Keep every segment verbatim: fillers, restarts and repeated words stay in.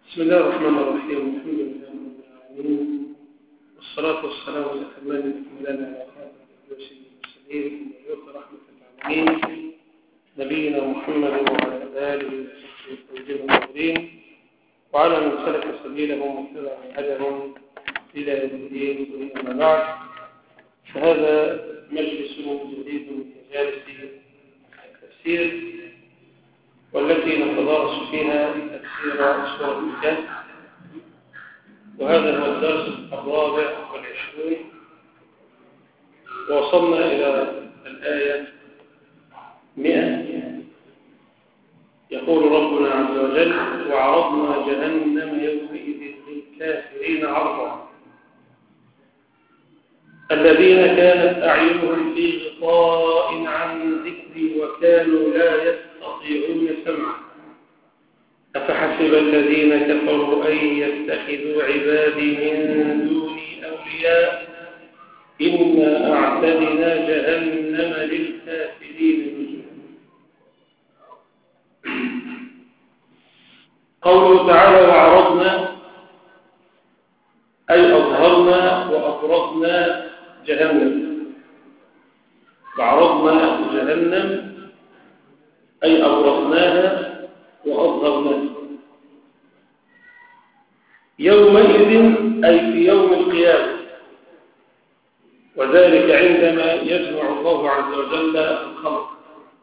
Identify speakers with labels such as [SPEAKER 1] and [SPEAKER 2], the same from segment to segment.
[SPEAKER 1] بسم الله الرحمن الرحيم. الحمد لله رب العالمين، والصلاة والسلام على الأتمان الأكملان على خاتم المرسلين ويوفى رحمة العالمين نبينا محمد وعلى آله وصحبه الطيبين الطاهرين وعلى من سلك سبيلهم واتبع هداهم إلى يوم الدين. أما بعد، فهذا مجلس جديد من مجالس التفسير، والتي نتدارس فيها تفسير سورة الكهف، وهذا هو الدرس الرابع والعشرون، ووصلنا إلى الآية مئة. يقول ربنا عز وجل: وعرضنا جهنم يومئذ للكافرين عرضا الذين كانت أعينهم في غطاء عن ذكري وكانوا لا يستطيعون سمعا أفحسب الذين كفروا أن يتخذوا عبادي من دوني أولياء إنا أعتدنا جهنم للكافرين نزلا. قوله تعالى: وعرضنا أي أظهرنا وأفرضنا جهنم. وعرضنا جهنم أي أفرضناها وأظهرناها يومئذ أي في يوم القيامة، وذلك عندما يجمع الله عز وجل الخلق.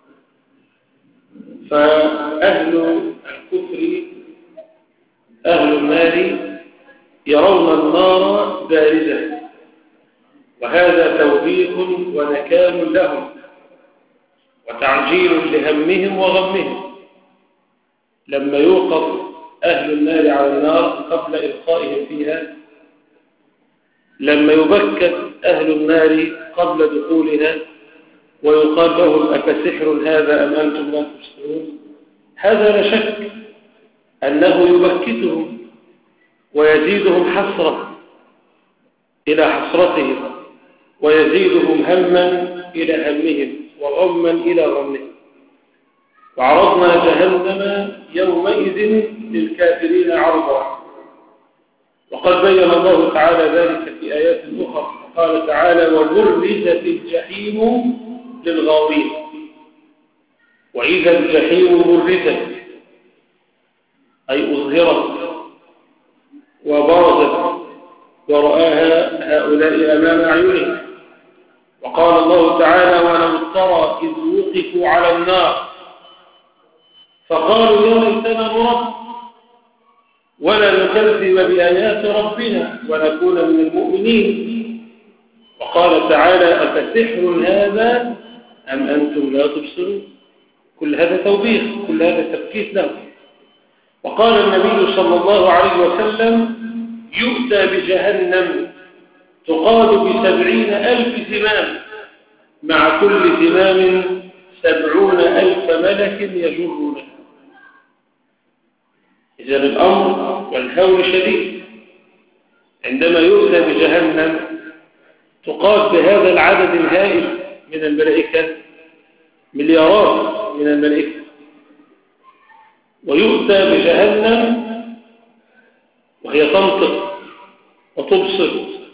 [SPEAKER 1] فأهل الكفر أهل النار يرون النار باردة، وهذا توبيخ ونكال لهم وتعجيل لهمهم وغمهم. لما يوقف أهل النار على النار قبل إلقائهم فيها، لما يبكت أهل النار قبل دخولها ويقال لهم أفسحر هذا أم أنتم لا تبصرون، هذا لا شك أنه يبكتهم ويزيدهم حسرة إلى حسرتهم، ويزيدهم هما إلى همهم وغما إلى غمهم. وعرضنا جهنم يومئذ للكافرين عرضا. وقد بين الله تعالى ذلك في آيات أخرى، قال تعالى: وبرزت الجحيم للغاوين. وإذا الجحيم برزت أي أظهرت وبرزت ورآها هؤلاء أمام أعينهم. وقال الله تعالى: ولو ترى إذ وقفوا على النار فقالوا يا ليتنا نرد ولا نكذب بآيات ربنا ونكون من المؤمنين. وقال تعالى: أفسحر هذا أم أنتم لا تبصرون. كل هذا توبيخ، كل هذا تبكيت له. وقال النبي صلى الله عليه وسلم: يؤتى بجهنم تقاد بسبعين ألف زمام مع كل زمام سبعون ألف ملك يجرونها. إذن الأمر والهول شديد عندما يؤتى بجهنم تقاد بهذا العدد الهائل من الملائكة، مليارات من الملائكة، ويؤتى بجهنم وهي تنطق وتبصر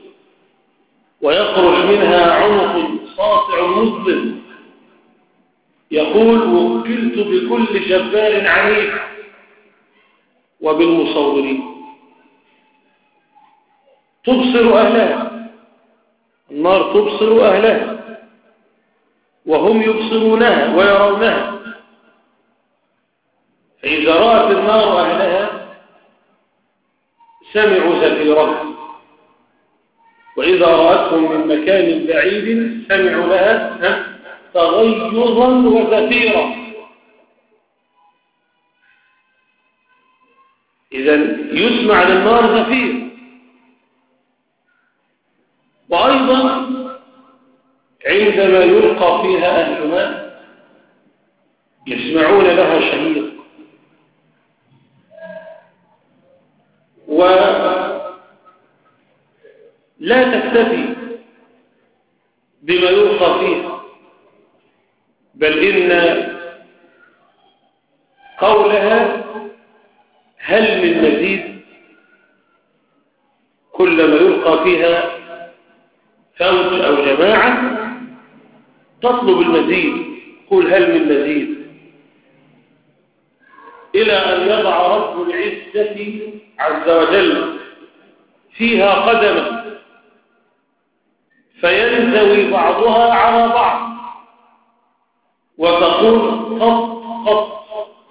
[SPEAKER 1] ويخرج منها عنق ساطع مظلم يقول: وكلت بكل جبار عنيد وبالمصورين. تبصر أهلها، النار تبصر أهلها وهم يبصرونها ويرونها. فإذا رأت النار أهلها سمعوا زفيرها، وإذا رأتهم من مكان بعيد سمعوا لها تغيظا وزفيرا. إذن يسمع للنار زفير. وأيضا عندما يلقى فيها أهلها يسمعون لها شهيق. ولا تكتفي بما يلقى فيها، بل إن قولها هل من مزيد؟ كلما يلقى فيها فوج أو جماعة تطلب المزيد، قل هل من مزيد، إلى أن يضع رب العزة عز وجل فيها قدما فينزوي بعضها على بعض وتقول قط قط،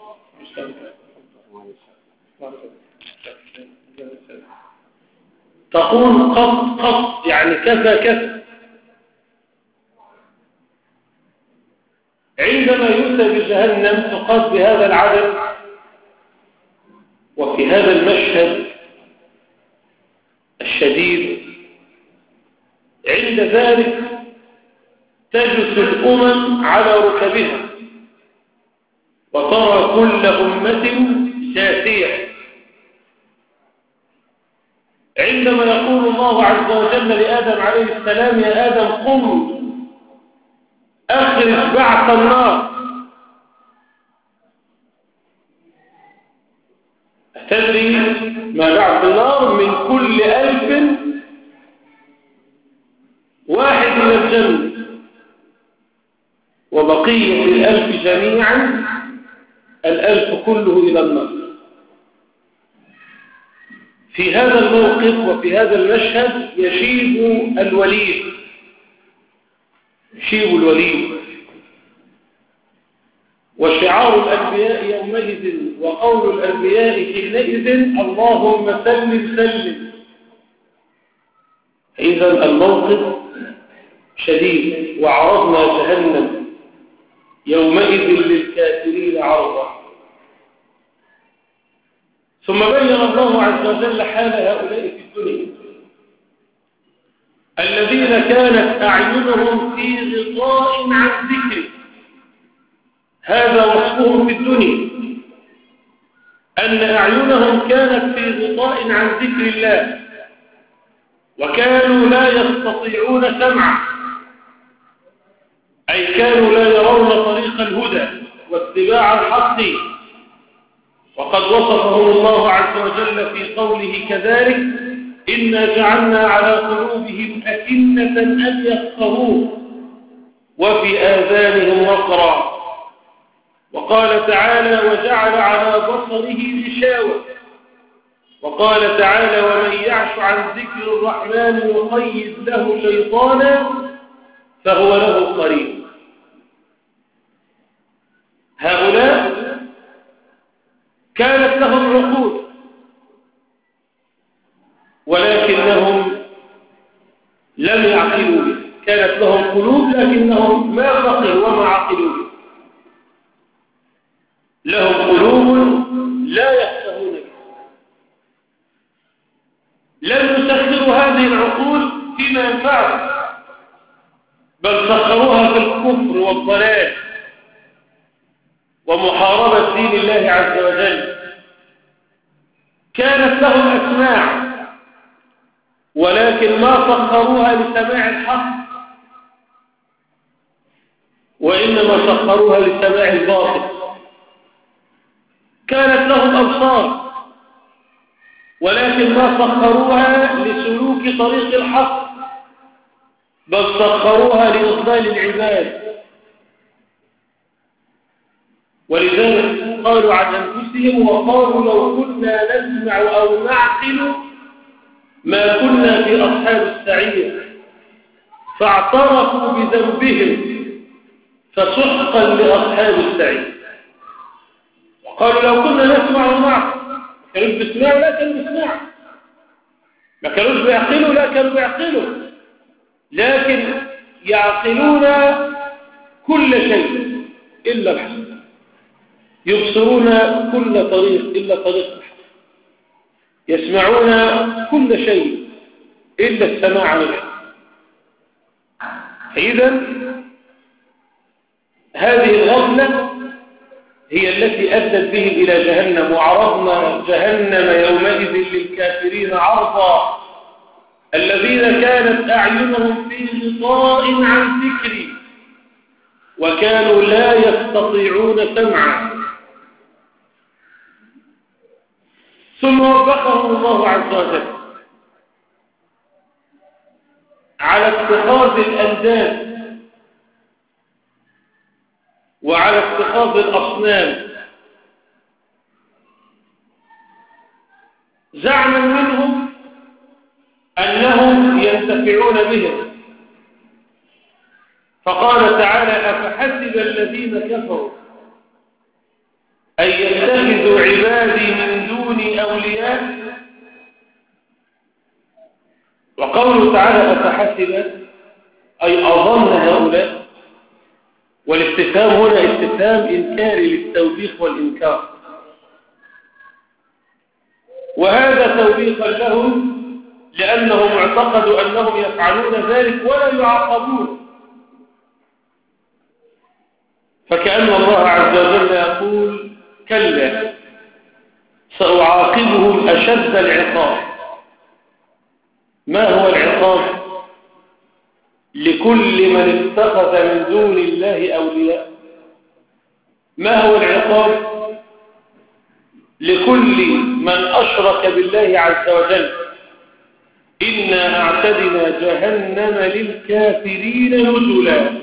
[SPEAKER 1] تقول قط قط يعني كذا كذا. عندما يؤتى بجهنم تقاد بهذا العدد وفي هذا المشهد الشديد، عند ذلك تجلس الأمم على ركبها وترى كل أمة جاثية. عندما يقول الله عز وجل لآدم عليه السلام يا آدم قم أخرج بعث النار، تدري ما بعث النار؟ من كل ألف واحد إلى الجنة وبقية الألف جميعا الألف كله إلى النار. في هذا الموقف وفي هذا المشهد يشيب الوليد، يشيب الوليد، وشعار الأنبياء يومئذ وقول الأنبياء حينئذ اللهم سلم سلم. إذا الموقف شديد، وعرضنا جهنم يومئذ للكافرين عرضا. ثم بين الله عز وجل حال هؤلاء في الدنيا الذين كانت أعينهم في غطاء عن ذكره. هذا وصفهم في الدنيا، أن أعينهم كانت في غطاء عن ذكر الله، وكانوا لا يستطيعون سمعا، أي كانوا لا يرون طريق الهدى واتباع الحق. وقد وصفهم الله عز وجل في قوله كذلك إنا جعلنا على قلوبهم أكنة أن يفقهوه وفي آذانهم وقرا. وقال تعالى وجعل على بصره غشاوة. وقال تعالى ومن يعش عن ذكر الرحمن يقيد له شيطانا فهو له قرين. هؤلاء كانت لهم عقول ولكنهم لم يعقلوا به، كانت لهم قلوب لكنهم ما فقهوا وما عقلوا به. لهم قلوب لا يفقهون بها. لم يسخروا هذه العقول فيما ينفعهم، بل سخروها في الكفر والضلال ومحاربة دين الله عز وجل. كانت لهم أسماع ولكن ما سخروها لسماع الحق، وإنما سخروها لسماع الباطل. كانت لهم أبصار ولكن ما سخروها لسلوك طريق الحق، بل سخروها لإضلال العباد. ولذلك قالوا عن أنفسهم وقالوا لو كنا نسمع أو نعقل ما كنا في أصحاب السعير، فاعترفوا بذنبهم فسحقا لأصحاب السعير. وقالوا لو كنا نسمع ونعقل، ما كانوش بيسمعوا لا كانوا بيسمعوا، ما كانوش بيعقلوا لا كانوا بيعقلوا، لكن يعقلون كل شيء إلا الحق، يبصرون كل طريق إلا طريق الحق، يسمعون كل شيء إلا السماع عن الحق. إذن هذه الغفلة هي التي أدت بهم إلى جهنم. وعرضنا جهنم يومئذ للكافرين عرضا الذين كانت أعينهم في غطاء عن ذكري وكانوا لا يستطيعون سمعا. ثم وبخهم الله عز وجل على اتخاذ الأنداد وعلى اتخاذ الأصنام زعما منهم أنهم ينتفعون بهم. فقال تعالى: أفحسب الذين كفروا أن يتخذوا عبادي من دوني أولياء. وقوله تعالى أفحسب أي أظن هؤلاء، والاستفهام هنا استفهام إنكاري للتوبيخ والإنكار، وهذا توبيخا لهم لأنهم اعتقدوا أنهم يفعلون ذلك ولا يعاقبون. فكأن الله عز وجل يقول: كلا سأعاقبهم أشد العقاب. ما هو العقاب؟ لكل من اتخذ من دون الله أولياء. ما هو العقاب؟ لكل من أشرك بالله عز وجل. إنا أعتدنا جهنم للكافرين نزلا.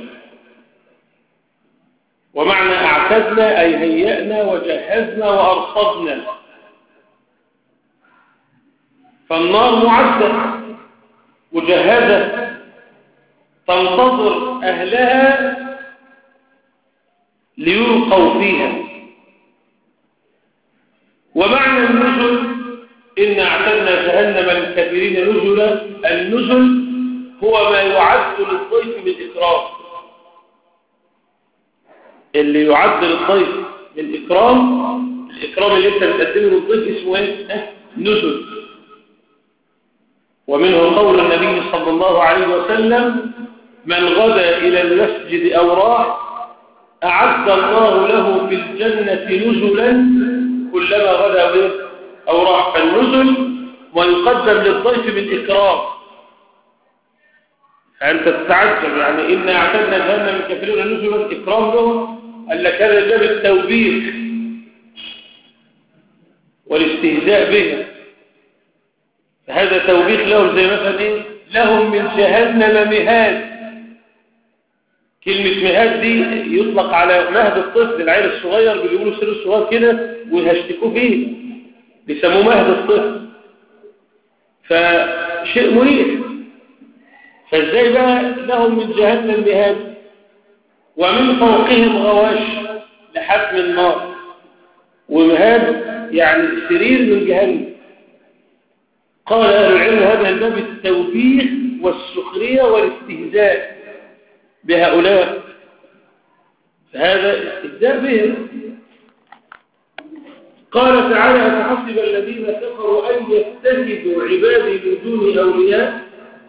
[SPEAKER 1] ومعنى أعتدنا أي هيأنا وجهزنا وأرصدنا. فالنار معدة مجهزة تنتظر أهلها ليلقوا فيها. ومعنى النزل: إن أعتدنا جهنم للكافرين نزلا. النزل هو ما يعد للضيف من إكرام. اللي يعد للضيف من إكرام، الإكرام اللي أنت بتقدمه للضيف اسمه إيه؟ نزل. ومنه قول النبي صلى الله عليه وسلم: من غدا إلى المسجد أو راح أعد الله له في الجنة نزلا كلما غدا أو راح. فالنزل ويقدم للضيف من إكرام. فأنت تتعجب يعني إن أعتدنا جهنم للكافرين نزلا إكرام له. قال لك هذا جاب التوبيخ والاستهزاء به. فهذا توبيخ له، زي مثلا إيه؟ لهم من جهنم مهاد. كلمة مهاد دي يطلق على مهد الطفل، العيل الصغير بيقولوا سر الصغير كده ويهشتكوا فيه، بيسموه مهد الطفل. فشيء مريح. فازاي بقى لهم من جهنم مهاد ومن فوقهم غواش لحتم النار. ومهاد يعني سرير من جهنم. قال أهل العلم هذا الباب التوبيخ والسخرية والاستهزاء بهؤلاء. فهذا استهزاء بهم. قال تعالى: أفحسب الذين كفروا أن يتخذوا عبادي من دون أولياء.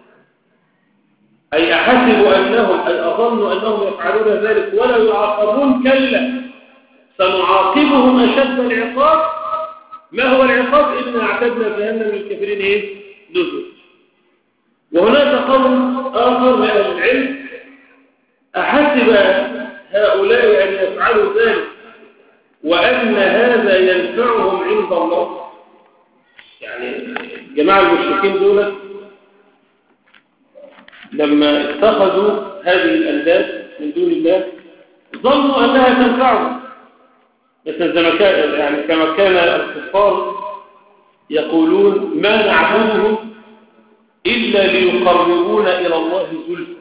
[SPEAKER 1] أي أحسبوا أنهم أي أظنوا أنهم يفعلون ذلك ولا يعاقبون. كلا سنعاقبهم أشد العقاب. ما هو العقاب؟ إنا أعتدنا جهنم للكافرين إيه؟ نزل. وهناك قول آخر من أهل العلم: أحسب هؤلاء أن يفعلوا ذلك وأن هذا ينفعهم عند الله. يعني جماعة المشركين دول لما اتخذوا هذه الأنداد من دون الله ظنوا أنها تنفعهم. مثل زي ما كان يعني كما كان الكفار يقولون: ما نعبدهم إلا ليقربونا إلى الله زلفى.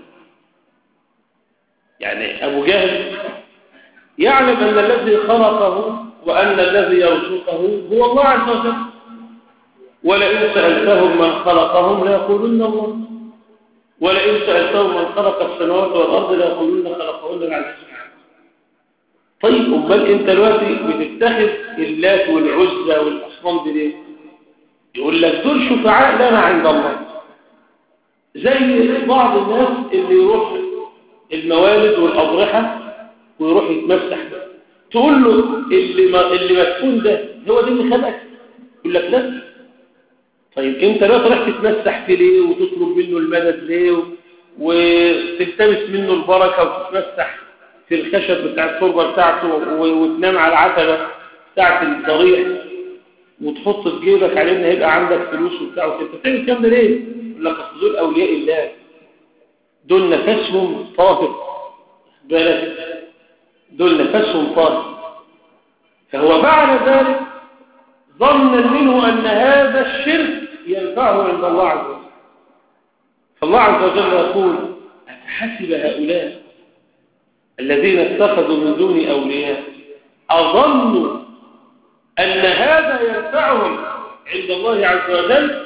[SPEAKER 1] يعني أبو جهل يعلم أن الذي خلقه وأن الذي يرزقه هو الله عز وجل، ولئن سألتهم من خلقهم ليقولن الله، ولئن سألتهم من خلق السماوات والأرض ليقولن خلقهن العزيز. طيب أمال أنت دلوقتي بتتخذ اللات والعزى والأصنام دي ليه؟ يقول لك دول شفعاء لنا عند الله. زي بعض الناس اللي يروح الموالد والأضرحة ويروح يتمسح ده، تقول له اللي ما اللي مدفون ده هو ده اللي خلقك؟ يقول لك لا. طيب انت لا تروح تتمسح فيه ليه وتطلب منه المدد ليه وتلتمس منه البركه وتتمسح في الخشب بتاع التربه بتاعته وتنام على العتبه بتاعت الضريح وتحط في جيبك عليه ان هيبقى عندك فلوس وبتاع وكده. بتعمل الكلام ده ليه؟ يقول لك اصل دول اولياء الله، دول نفسهم طاهر، بالك دول نفسهم طاهر. فهو بعد ذلك ظنا منه ان هذا الشرك ينفعه عند الله عز وجل. فالله عز وجل يقول: أفحسب هؤلاء الذين اتخذوا من دون أولياء أظنوا أن هذا ينفعهم عند الله عز وجل؟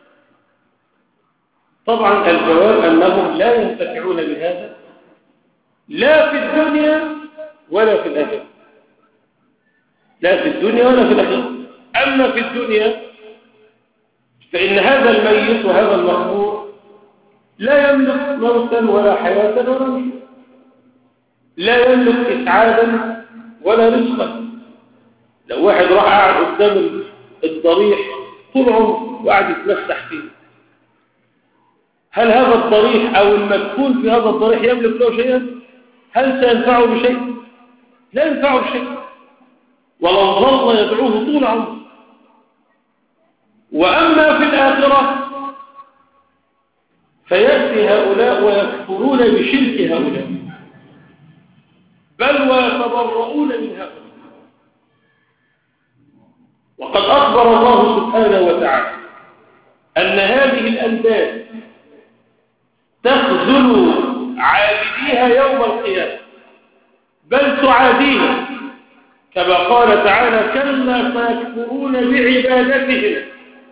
[SPEAKER 1] طبعا الجواب أنهم لا ينتفعون بهذا لا في الدنيا ولا في الآخرة، لا في الدنيا ولا في الآخرة. أما في الدنيا فإن هذا الميت وهذا المقبور لا يملك موتا ولا حياة ولا نشور، لا يملك إسعادا ولا رزقا. لو واحد راح قاعد قدام الضريح طول عمره وقاعد يتمسح فيه، هل هذا الضريح أو المدفون في هذا الضريح يملك له شيئا؟ هل سينفعه بشيء؟ لا ينفعه بشيء، ولو ظل يدعوه طول عمره. وأما في الآخرة فيأتي هؤلاء ويكفرون بشرك هؤلاء، بل ويتبرؤون من هؤلاء. وقد أخبر الله سبحانه وتعالى أن هذه الأنداد تخذل عابديها يوم القيامة، بل تعاديها، كما قال تعالى: كلا سيكفرون بعبادتهم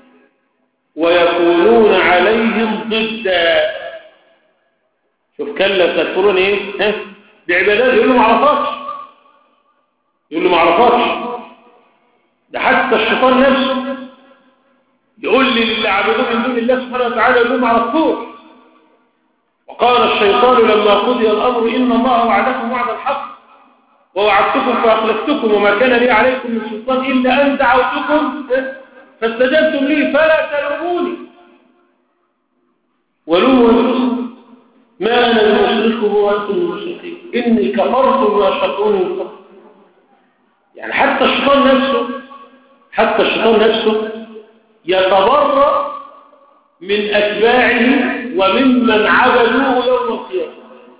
[SPEAKER 1] ويكونون عليهم ضدا. شوف، كلا سيكفرون ايه؟ ها؟ بعبادتهم. يقول له ما عرفاتش، يقول له ما عرفاتش. ده حتى الشيطان نفسه يقول لي اللي عبدوه من دون الله سبحانه وتعالى، يقول له ما عرفتوش. وقال الشيطان لما قضي الأمر: إن الله وعدكم وعد الحق ووعدتكم فأخلفتكم وما كان لي عليكم من سلطان إلا أن دعوتكم فاستجبتم لي فلا تلوموني ولوموا أنفسكم ما أنا بمشرككم وأنتم المشركين إني كفرت بما أشركوني من قبل. يعني حتى الشيطان نفسه حتى الشيطان نفسه يتبرأ من أتباعه وممن عبدوه يوم القيامة.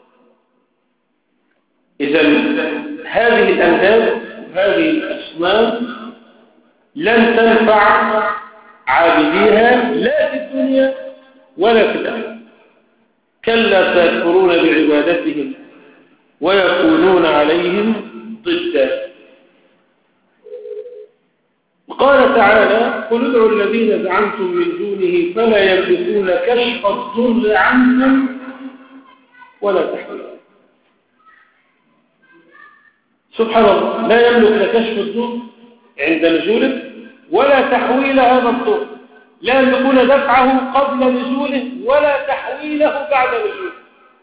[SPEAKER 1] إذن هذه الأنداد وهذه الأصنام لن تنفع عابديها لا في الدنيا ولا في الآخرة. كلا سيكفرون بعبادتهم ويكونون عليهم ضدا. وقال تعالى: قل ادعوا الذين زعمتم من دونه فلا يملكون كشف الضر عنكم ولا تحويلا. سبحان الله، لا يملك لا كشف الضر عند نزوله ولا تحويل هذا الضر، لا يملكون دفعه قبل نزوله ولا تحويله بعد نزوله.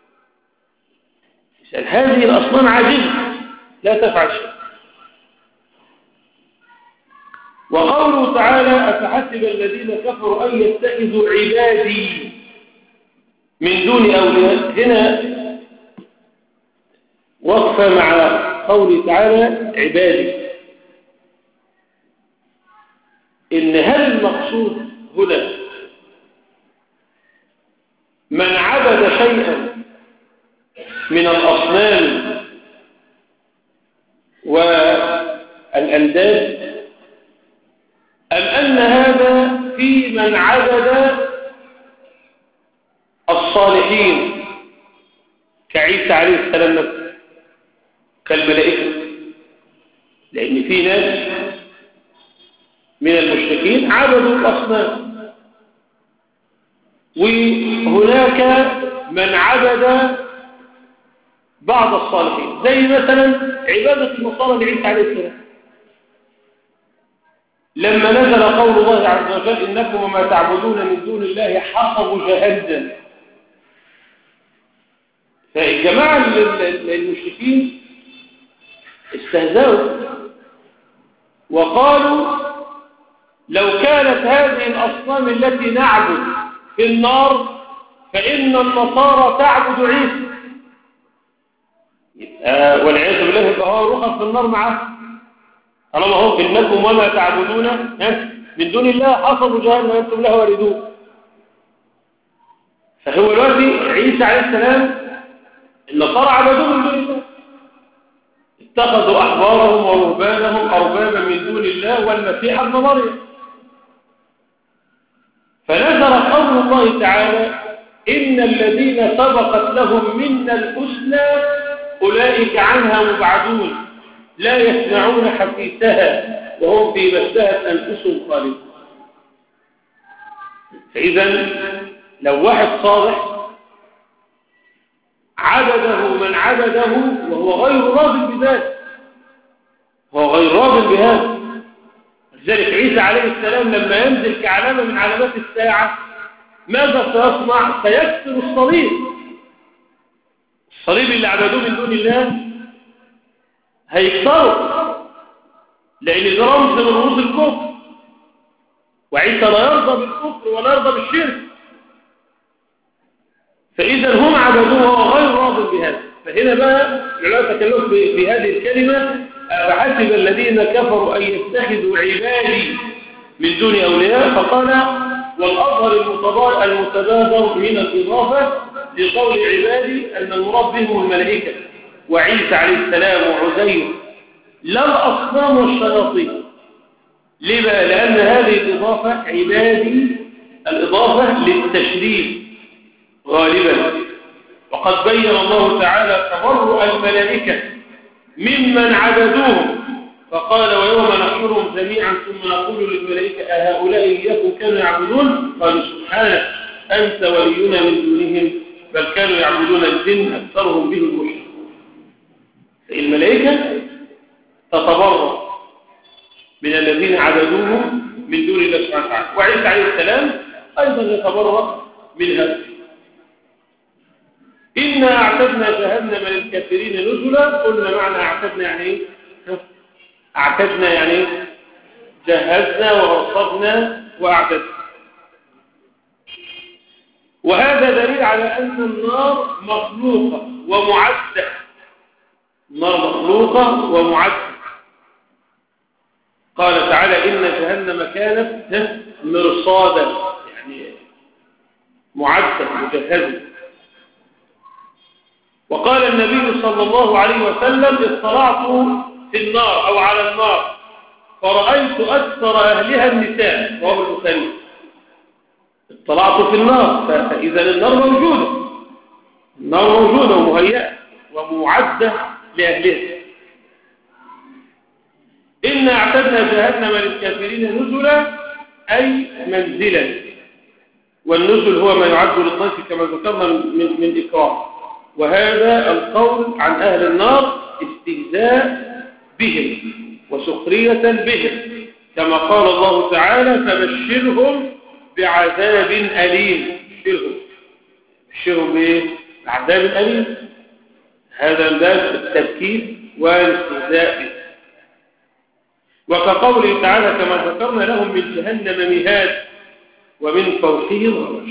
[SPEAKER 1] هذه الأصنام عاجزة لا تفعل شيء. وقوله تعالى: أفحسب الذين كفروا أن يتخذوا عبادي من دون أولياء، هنا وقفة مع قوله تعالى عبادي. إن هل المقصود هنا من عبد شيئا من الأصنام والأنداد، أم أن هذا في من عبد الصالحين كعيسى عليه السلام نفسه كالملائكة؟ لأن في ناس من المشركين عبدوا الأصنام، وهناك من عبد بعض الصالحين، زي مثلا عبادة النصارى لعيسى عليه السلام. لما نزل قول الله عز وجل: إنكم وما تعبدون من دون الله حصب جهنم، فالجماعة المشركين استهزأوا وقالوا: لو كانت هذه الأصنام التي نعبد في النار فإن النصارى تعبد عيسى. آه والعياذ بالله يبقى هو رخص في النار معه. طالما هم إنكم وما تعبدون من دون الله حصبوا جهنم وأنتم لها واردون. فهو الوردي عيسى عليه السلام النصارى عبدوه من دون الله، اتخذوا أحبارهم ورهبانهم أربابا من دون الله والمسيح ابن مريم. فنزل قول الله تعالى إن الذين سبقت لهم منا الحسنى أولئك عنها مبعدون لا يسمعون حسيسها وهم في مشتهت أنفسهم خالدون. فإذا لو واحد صالح عبده من عبده وهو غير راض بذلك، هو غير راض بهذا. لذلك عيسى عليه السلام لما ينزل كعلامة من علامات الساعة ماذا سيصنع؟ سيكسر الصليب. الصليب اللي عبدوه من دون الله هيكسره، لأن ده رمز من رموز الكفر، وعيسى لا يرضى بالكفر ولا يرضى بالشرك. فإذا هم عبدوه وهو غير راض بهذا. فهنا بقى العلماء تكلموا في هذه الكلمة فحسب الذين كفروا أن يتخذوا عبادي من دون أولياء، فقال والأظهر المتبادر من الإضافة لقول عبادي أن المراد بهم الملائكة وعيسى عليه السلام وعزير لا الأصنام والشياطين. ليه بقى؟ لأن هذه الإضافة عبادي الإضافة للتشريف غالبا، وقد بين الله تعالى تبرؤ الملائكة ممن عبدوهم فقال ويوم نحشرهم جميعا ثم نقول للملائكة أهؤلاء إياكم كانوا يعبدون قالوا سبحانك أنت ولينا من دونهم بل كانوا يعبدون الجن أكثرهم بهم مشركون. الملائكة تتبرأ من الذين عبدوهم من دون الله سبحانه وتعالى، وعيسى عليه السلام أيضا يتبرأ من هذا. إنا أعتدنا جهنم للكافرين نزلا. قلنا معنى أعتدنا يعني إيه؟ أعتدنا يعني إيه؟ جهزنا وأرصدنا وأعتدنا. وهذا دليل على أن النار مخلوقة ومعدة. النار مخلوقة ومعدة. قال تعالى إن جهنم كانت مرصادا يعني معدة مجهزة. وقال النبي صلى الله عليه وسلم اطلعت في النار أو على النار فرأيت أكثر أهلها النساء. رواه البخاري. اطلعت في النار، فإذا النار موجودة، النار موجودة ومهيئة ومعدة لأهلها. إنا اعتدنا جهنم للكافرين نزلا أي منزلا، والنزل هو ما يعد للضيف كما ذكرنا من, من إكرام. وهذا القول عن أهل النار استهزاء بهم وسخرية بهم، كما قال الله تعالى فبشرهم بعذاب أليم. بشرهم بشرهم بإيه؟ بعذاب أليم. هذا من باب التبكير والاستهزاء به. وكقوله تعالى كما ذكرنا لهم من جهنم مهاد ومن فوقهم غواش.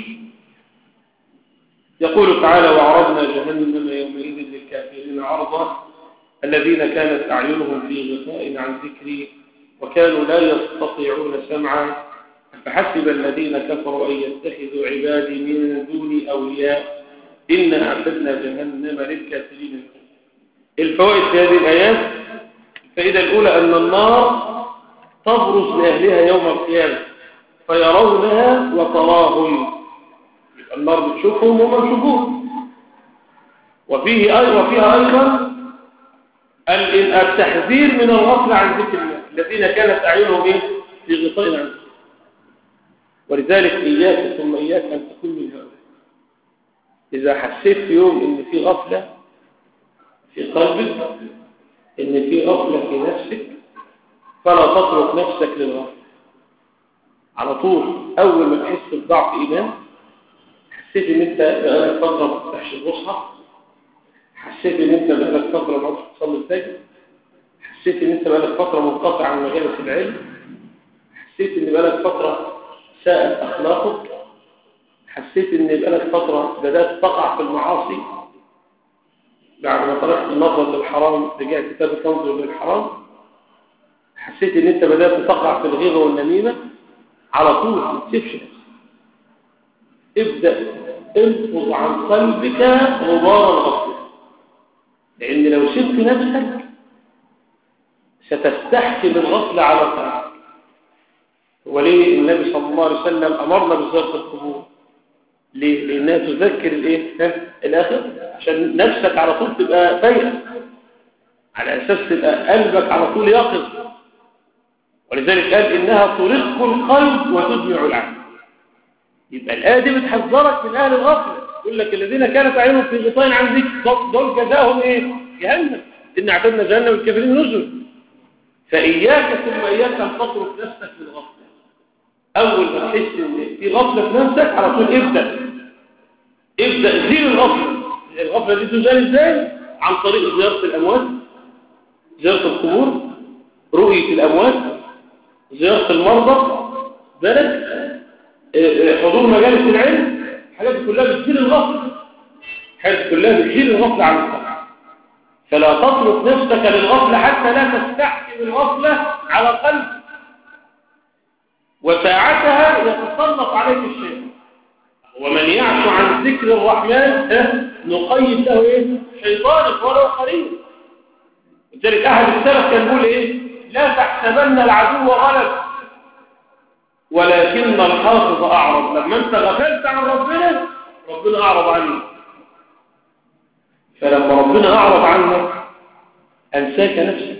[SPEAKER 1] يقول تعالى وعرضنا جهنم يومئذ للكافرين عرضا الذين كانت أعينهم في غطاء عن ذكري وكانوا لا يستطيعون سمعا فحسب الذين كفروا أن يتخذوا عبادي من دون أولياء إنا أعتدنا جهنم للكافرين. الفوائد في هذه الآيات: الفائدة الأولى أن النار تبرز لأهلها يوم القيامة فيرونها وتراهم. النار بتشوفهم وما بتشوفوهم. وفيه أي وفيها أيضا التحذير من الغفلة عن ذكر الله الذين كانت أعينهم إيه؟ في غطاء عن ذكر. ولذلك إياك ثم إياك أن تكون من هؤلاء. إذا حسيت في يوم إن في غفلة في قلبك، إن في غفلة في نفسك، فلا تترك نفسك للغفلة. على طول أول ما تحس بضعف إيمان، حسيت إن أنت بقالك فترة ما تفتحش المصحف، حسيت إن أنت بقالك فترة ما تصلي الفجر، حسيت إن أنت بقالك فترة منقطع عن مجالس العلم، حسيت إن بقالك فترة ساءت أخلاقك، حسيت إن بقالك فترة بدأت تقع في المعاصي، بعد ما طلعت النظرة للحرام رجعت تاني تنظر للحرام، حسيت ان انت بدأت تقع في الغيظة والنميمة، على طول ما تسيبش نفسك، ابدأ انفض عن قلبك غبار الغفلة، لان لو سبت نفسك ستستحكم الغفلة على قلبك. وليه النبي صلى الله عليه وسلم أمرنا بزيارة القبور؟ ليه؟ لأنها تذكر الإيه؟ الآخر، عشان نفسك على طول تبقى فايقة، على أساس تبقى قلبك على طول يقظ. ولذلك قال إنها ترق القلب وتدمع العقل. يبقى الآية دي بتحذرك من أهل الغفلة، يقول لك الذين كانت عينهم في غطاء عن ذكر دول جزاهم إيه؟ جهنم، إن اعتدنا جهنم الكافرين نزل. فإياك ثم إياك أن تترك نفسك للغفلة. أول ما تحس إن في غفلة في نفسك على طول ابدأ ابدأ زيل الغفلة. الغفلة دي تزال إزاي؟ عن طريق زيارة الأموات، زيارة القبور، رؤية الأموات، زيارة المرضى، بلد حضور مجالس العلم. الحاجات كلها بتزيل الغفلة، الحاجات كلها بتزيل الغفلة عن القلب. فلا تترك نفسك للغفلة حتى لا تستحكم الغفلة على قلبك، وساعتها يتسلط عليك الشيطان. ومن يعش عن ذكر الرحمن نقيد له ايه؟ شيطان ولو قريب. لذلك احد السلف كان يقول ايه؟ لا تحسبن العدو غلب ولكن الحافظ اعرض. لما انت غفلت عن ربنا ربنا اعرض عنك، فلما ربنا اعرض عنك انساك نفسك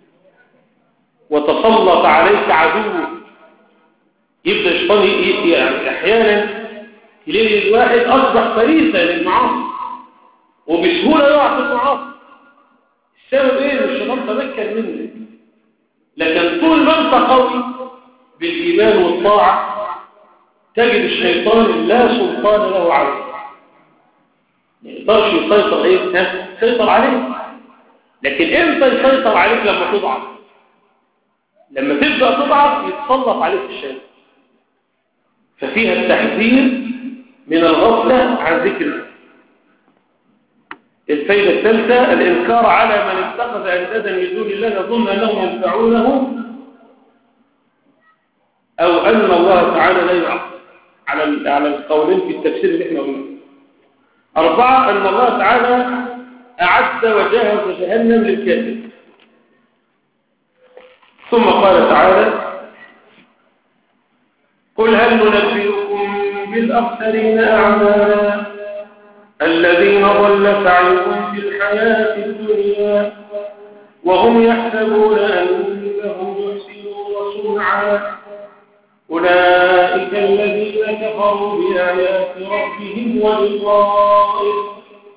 [SPEAKER 1] وتسلط عليك عدوك. يبدأ الشيطان يعني احيانا تلاقي الواحد اصبح فريسة للمعاصي وبسهولة يقع في المعاصي. السبب ايه؟ ان الشيطان تمكن منك. لكن طول ما انت قوي بالايمان والطاعة تجد الشيطان لا سلطان له عليك، ما يقدرش يسيطر ايه؟ يسيطر عليك. لكن امتى يسيطر عليك؟ لما تضعف. لما تبدأ تضعف يتسلط عليك الشيطان. ففيها التحذير من الغفلة عن ذكر الله. الفائدة الثالثة الإنكار على من اتخذ أندادا من دون الله يظن أنهم ينفعونه أو أن الله تعالى لا يعصى، على على القولين في التفسير اللي احنا قلناه. أربعة أن الله تعالى أعد وجهز جهنم للكافر. ثم قال تعالى قل هل ننبئكم بالأخسرين أعمالا الذين ضل سعيهم في الحياة الدنيا وهم يحسبون أنهم يحسنون صنعا أولئك الذين كفروا بآيات ربهم ولقائه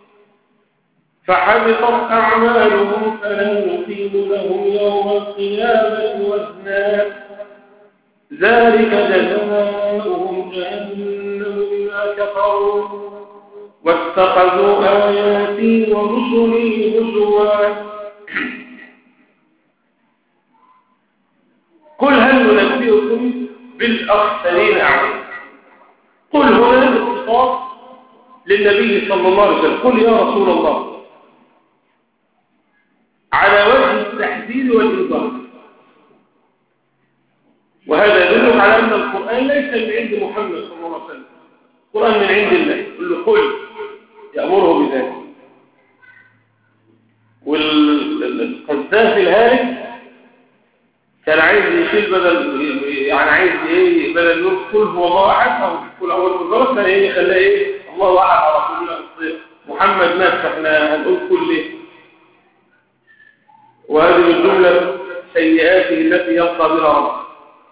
[SPEAKER 1] فحبطت أعمالهم فلا نقيم لهم يوم القيامة وزنا ذلك جزاؤهم جهنم بما كفروا واتخذوا آياتي ورسلي هزوا. قل هل ننبئكم بالأخسرين أعمالا. قل هنا الاختصاص للنبي صلى الله عليه وسلم. قل يا رسول الله على وجه التحديد والإنذار. وهذا يدل على أن القرآن ليس من عند محمد صلى الله عليه وسلم، القرآن من عند الله. يقول له قل، يأمره بذلك. والقذافي الهارج كان عايز يشيل بدل، يعني عايز ايه، بدل يقول قل هو الله احد او قل اول مره كان ايه يخليها ايه الله احد على طول. لا محمد مات فاحنا هنقول كل ايه. وهذه الجمله سيئاته التي يلقى بها ربه.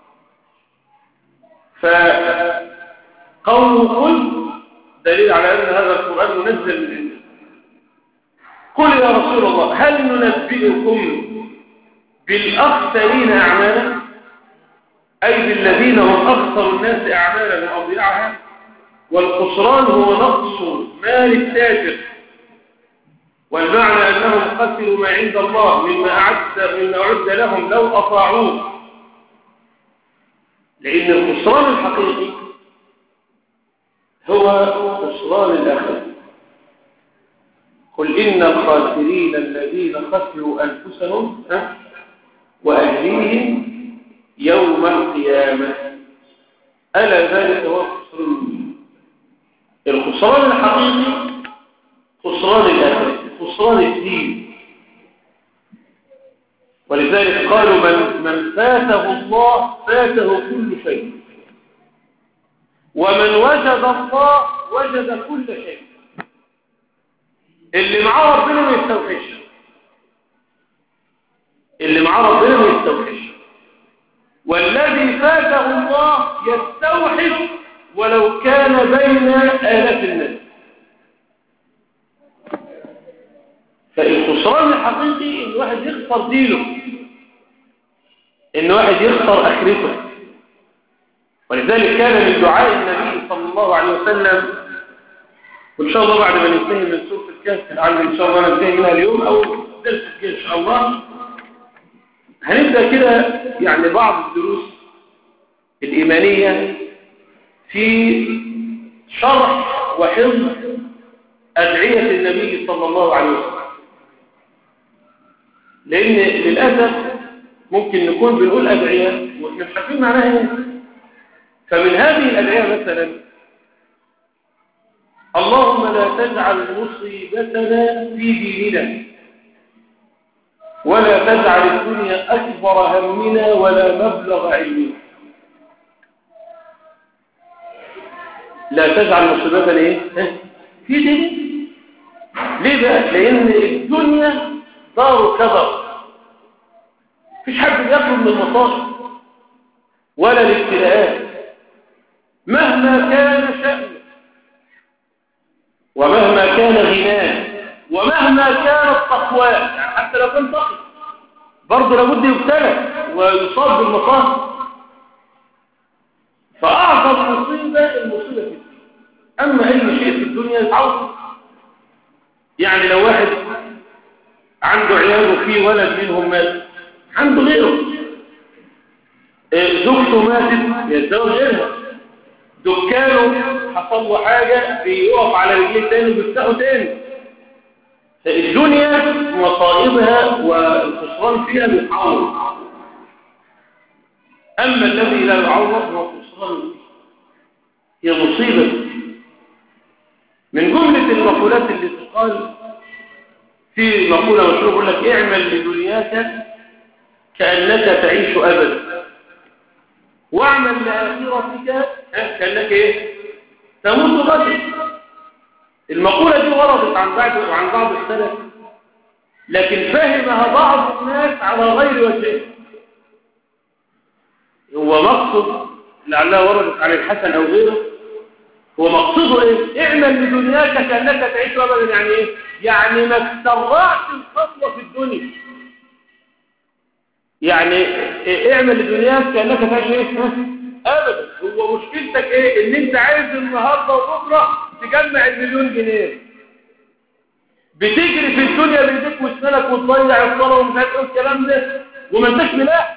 [SPEAKER 1] فقوله قل دليل على ان هذا القران منزل من عنده. قل يا رسول الله هل ننبئكم بالأخسرين أعمالا، أي بالذين هم أخسر الناس أعمالا وأضيعها. والخسران هو نقص مال التاجر، والمعنى أنهم خسروا ما عند الله مما أعد, مما أعد لهم لو أطاعوه. لأن الخسران الحقيقي هو خسران الآخرة. قل إن الخاسرين الذين خسروا أنفسهم وأهليهم يوم القيامة. ألا ذلك هو الخسران. الخسران الحقيقي خسران الآخرة، خسران الدين. ولذلك قالوا من, من فاته الله فاته كل شيء، ومن وجد الله وجد كل شيء. اللي معاه ربنا ما يستوحش، اللي معاه ربنا ما يستوحش، والذي فاته الله يستوحش ولو كان بين آلاف الناس. فالخسران الحقيقي ان واحد يخسر دينه، ان واحد يخسر اخرته. ولذلك كان من دعاء النبي صلى الله عليه وسلم، وان شاء الله بعد ما ننتهي من سورة الكهف لعل ان شاء الله ننتهي منها اليوم او درس الجاي ان شاء الله، هنبدا كده يعني بعض الدروس الايمانيه في شرح وحفظ ادعيه النبي صلى الله عليه وسلم. لان للاسف ممكن نكون بنقول ادعيه واحنا مش عارفين معناها ايه. فمن هذه الادعيه مثلا اللهم لا تجعل مصيبتنا في ديننا، ولا تجعل الدنيا أكبر همنا ولا مبلغ علمنا. لا تجعل مصيبتنا ايه في ديننا. ليه بقى؟ لأن الدنيا دار كدر، مفيش حد بيخرج من المصائب ولا الابتلاءات مهما كان شأنه ومهما كان غناه ومهما كانت تقواه. يعني حتى لو كان تقي برضه لابد يبتلى ويصاب بالمصائب. فأعظم مصيبة المصيبة في الدين. أما أي شيء في الدنيا يتعوض. يعني لو واحد عنده عيال وفيه ولد منهم مات، عنده غيره. زوجته ماتت يتزوج غيرها. دكانه حصل له حاجة بيقف على رجليه تاني وبيفتحه تاني. فالدنيا مصائبها والخسران فيها بيتعوض. أما الذي لا يعوض هو خسران، هي مصيبة. من جملة المقولات اللي تقال في مقولة مشهورة يقول لك اعمل لدنياك كأنك تعيش أبدا، واعمل لآخرتك كأنك ايه تموت غدا. المقولة دي وردت عن بعض وعن بعض السلف، لكن فهمها بعض الناس على غير وجهه. هو مقصد لعلها وردت عن الحسن أو غيره، هو مقصده ايه؟ اعمل لدنياك كأنك تعيش أبدا. يعني ايه؟ يعني ما تسرعش الخطوة في الدنيا. يعني اعمل لدنياك كأنك تعيش ايه؟ ابدا. هو مشكلتك ايه؟ ان انت عايز النهارده وبكره تجمع المليون جنيه، بتجري في الدنيا بايديك واسنانك وتضيع الصلاه ومش عارف ايه الكلام ده وما انتش ملاح.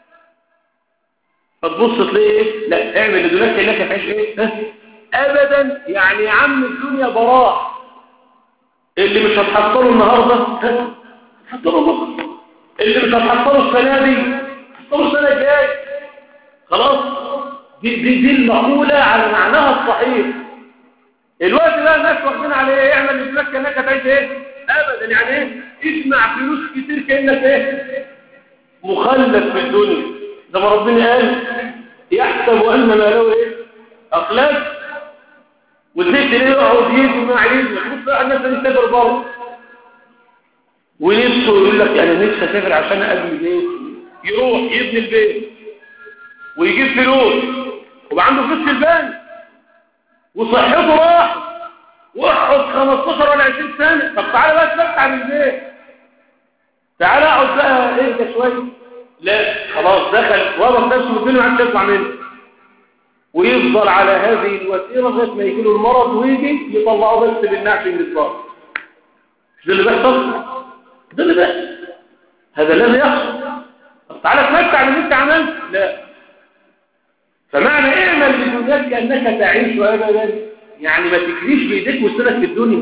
[SPEAKER 1] فتبص تلاقي ايه؟ لا اعمل لدنياك كأنك تعيش ايه؟ ابدا. يعني يا عم الدنيا براح، اللي مش هتحصله النهارده هتحصله بكره، اللي مش هتحصله السنه دي هتحصله السنه الجايه. خلاص. دي دي دي المقوله على معناها الصحيح. الوقت بقى الناس واخدين عليه ايه؟ اعمل لدنياك كأنك تعيش ايه؟ ابدا. يعني ايه؟ اجمع فلوس كتير كأنك ايه؟ مخلد في الدنيا. زي ما ربنا قال يحسب ان ما له ايه؟ اخلاق. والزيت ليه يقعد يجمع يجمع. بص بقى الناس اللي تسافر بره ونفسه يقول لك انا نفسي اسافر عشان ابني بيت، يروح يبني البيت ويجيب فلوس ويبقى عنده فلوس في البنك وصحته راح واقعد خمستاشر ولا عشرين سنه. طب تعالى بقى تفتح من البيت، تعالى اقعد بقى اهدى شويه. لا خلاص دخل ورط نفسه والدنيا ما عادش يطلع منه، ويفضل على هذه الوسيله لغايه ما يجي له المرض ويجي يطلعه بس بالنعش من الصار. مش ده اللي بيحصل؟ ده اللي بيحصل. هذا الذي يحصل. طب تعالى تمتع باللي انت عملت. لا. فمعنى اعمل لدنياك كأنك تعيش ابدا، يعني ما تجريش بايديك وسنك في الدنيا.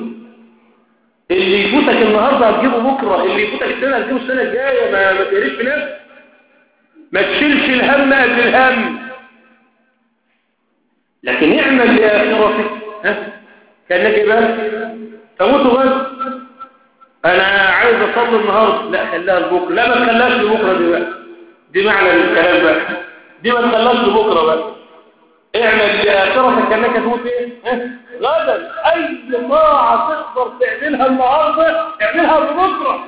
[SPEAKER 1] اللي يفوتك النهارده هتجيبه بكره، اللي يفوتك السنه هتجيبه السنه الجايه. ما ما تقريش في نفسك. ما تشيلش الهم قد الهم، لكن اعمل لآخرتك. ها كأنك ايه بس تموت بس، انا عايز اصلي النهارده، لا خليها لبكره، لا ما تخليهاش لبكره دي بقى، دي معنى الكلام بقى، دي ما تخليهاش لبكره بقى. اعمل لآخرتك كأنك تموت ايه ها غدا. اي طاعه تقدر تعملها النهارده اعملها ببكره،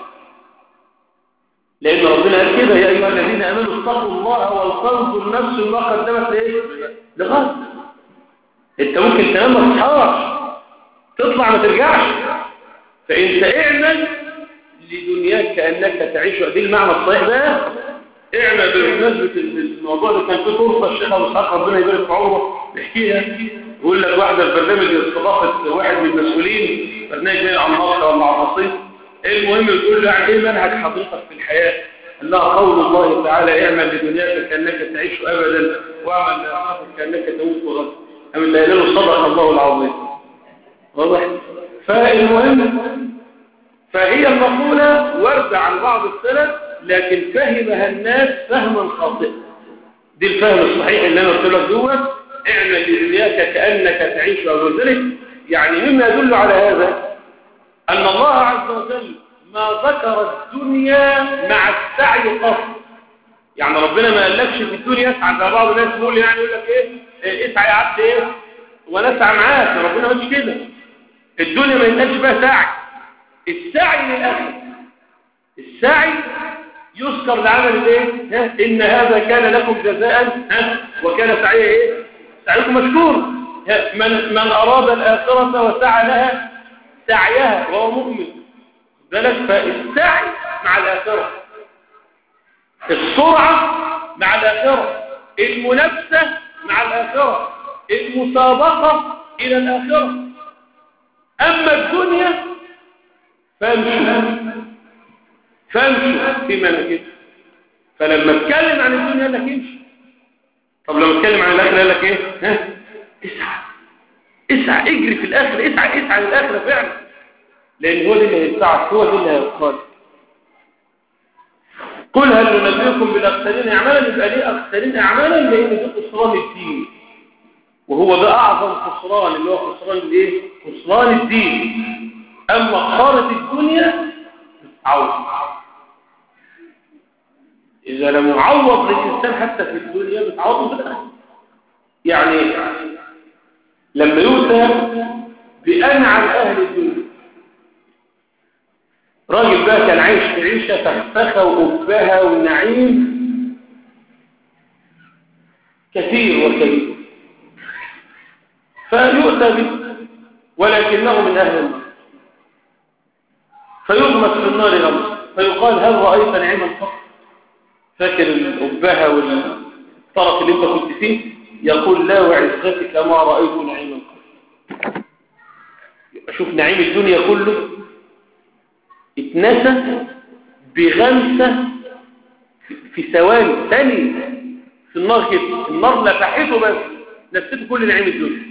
[SPEAKER 1] لان ربنا قال كده يا ايها الذين امنوا اتقوا الله ولتنظر نفس ما قدمت لايه لغد. انت ممكن تنام ما تصحاش، تطلع ما ترجعش، فانت اعمل لدنياك كانك تعيش. دي المعنى الصحيح بقى. اعمل. بمناسبه الموضوع ده كان في طرقه الشيخ ابو اسحاق ربنا يبارك في عمره بيحكيها، يقول لك واحده في برنامج استضافه واحد من المسؤولين برنامج جاي عن مصر ولا عن الرصيف، المهم بتقول له يعني ايه منهج حضرتك في الحياه؟ قال لها قول الله تعالى اعمل لدنياك كانك تعيش ابدا واعمل لاخرتك كانك تموت غدا. قام قال له صدق الله العظيم. واضح؟ فالمهم فهي المقولة واردة عن بعض السلف لكن فهمها الناس فهما خاطئا. دي الفهم الصحيح اللي انا قلت لك دوت اعمل لدنياك كأنك تعيش وذلك. يعني مما يدل على هذا أن الله عز وجل ما ذكر الدنيا مع السعي قط. يعني ربنا ما قالكش في الدنيا اسعى، زي بعض الناس يقول يعني يقول لك ايه, إيه اسعى يا عبد ايه وانا اسعى معاك. ربنا ما قالش كده. الدنيا ما ينقلش بها سعي. السعي للآخر، السعي يذكر لعمل الايه ها ان هذا كان لكم جزاء ها وكان سعيه ايه سعيكم مشكور. من من اراد الاخره وسعى لها سعيها وهو مؤمن ذلك. فالسعي مع الاخره، السرعه مع الاخره، المنافسه مع الاخره، المسابقه الى الاخره. اما الدنيا فامشوا فامشوا في مناكب. فلما اتكلم عن الدنيا قال لك امشي. طب لما اتكلم عن الاخره قال لك ايه ها اسعى اسعى اجري في الاخره، اسعى اسعى للاخره فعلا، لان هو ده اللي هينفعك، هو ده اللي هيقال. قل هل ننبئكم بالاخسرين اعمالا؟ يبقى ليه اخسرين اعمالا؟ لان ده خسران الدين، وهو ده اعظم خسران اللي هو خسران الايه خسران الدين. اما خساره الدنيا عوض، إذا لم يعوض للإنسان حتى في الدنيا بتعوضه في الآخرة. يعني لما يؤتى بأنعم أهل الدنيا، راجل بقى كان عايش في عيشة فخفخة وأبهة ونعيم كثير وكبير، فيؤتى به ولكنه من أهل النار، فيغمس في النار غمس، فيقال هل رأيت نعيما قط؟ فاكر الأبهة والطرف اللي انت كنت فيه؟ يقول لا وعزتك ما رأيت نعيما قط. شوف نعيم الدنيا كله اتنسى بغمسة في ثواني ثانية في النار كده. النار لفحته بس نسيته كل نعيم الدنيا.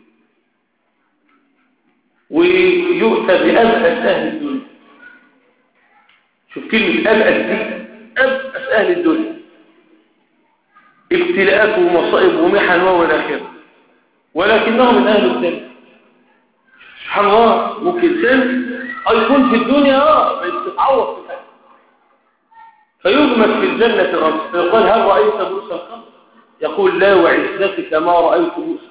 [SPEAKER 1] ويؤتى بأبأس أهل الدنيا. شوف كلمة أبأس دي، أبأس أهل الدنيا، ابتلاءات ومصائب ومحن وإلى آخره، ولكنه من أهل الجنة. سبحان الله. ممكن إنسان يكون في الدنيا اه بيتعوض في الآخرة، فيغمس في الجنة غمس، فيقال هل رأيت بؤس الخمر؟ يقول لا وعزتك ما رأيت بؤس.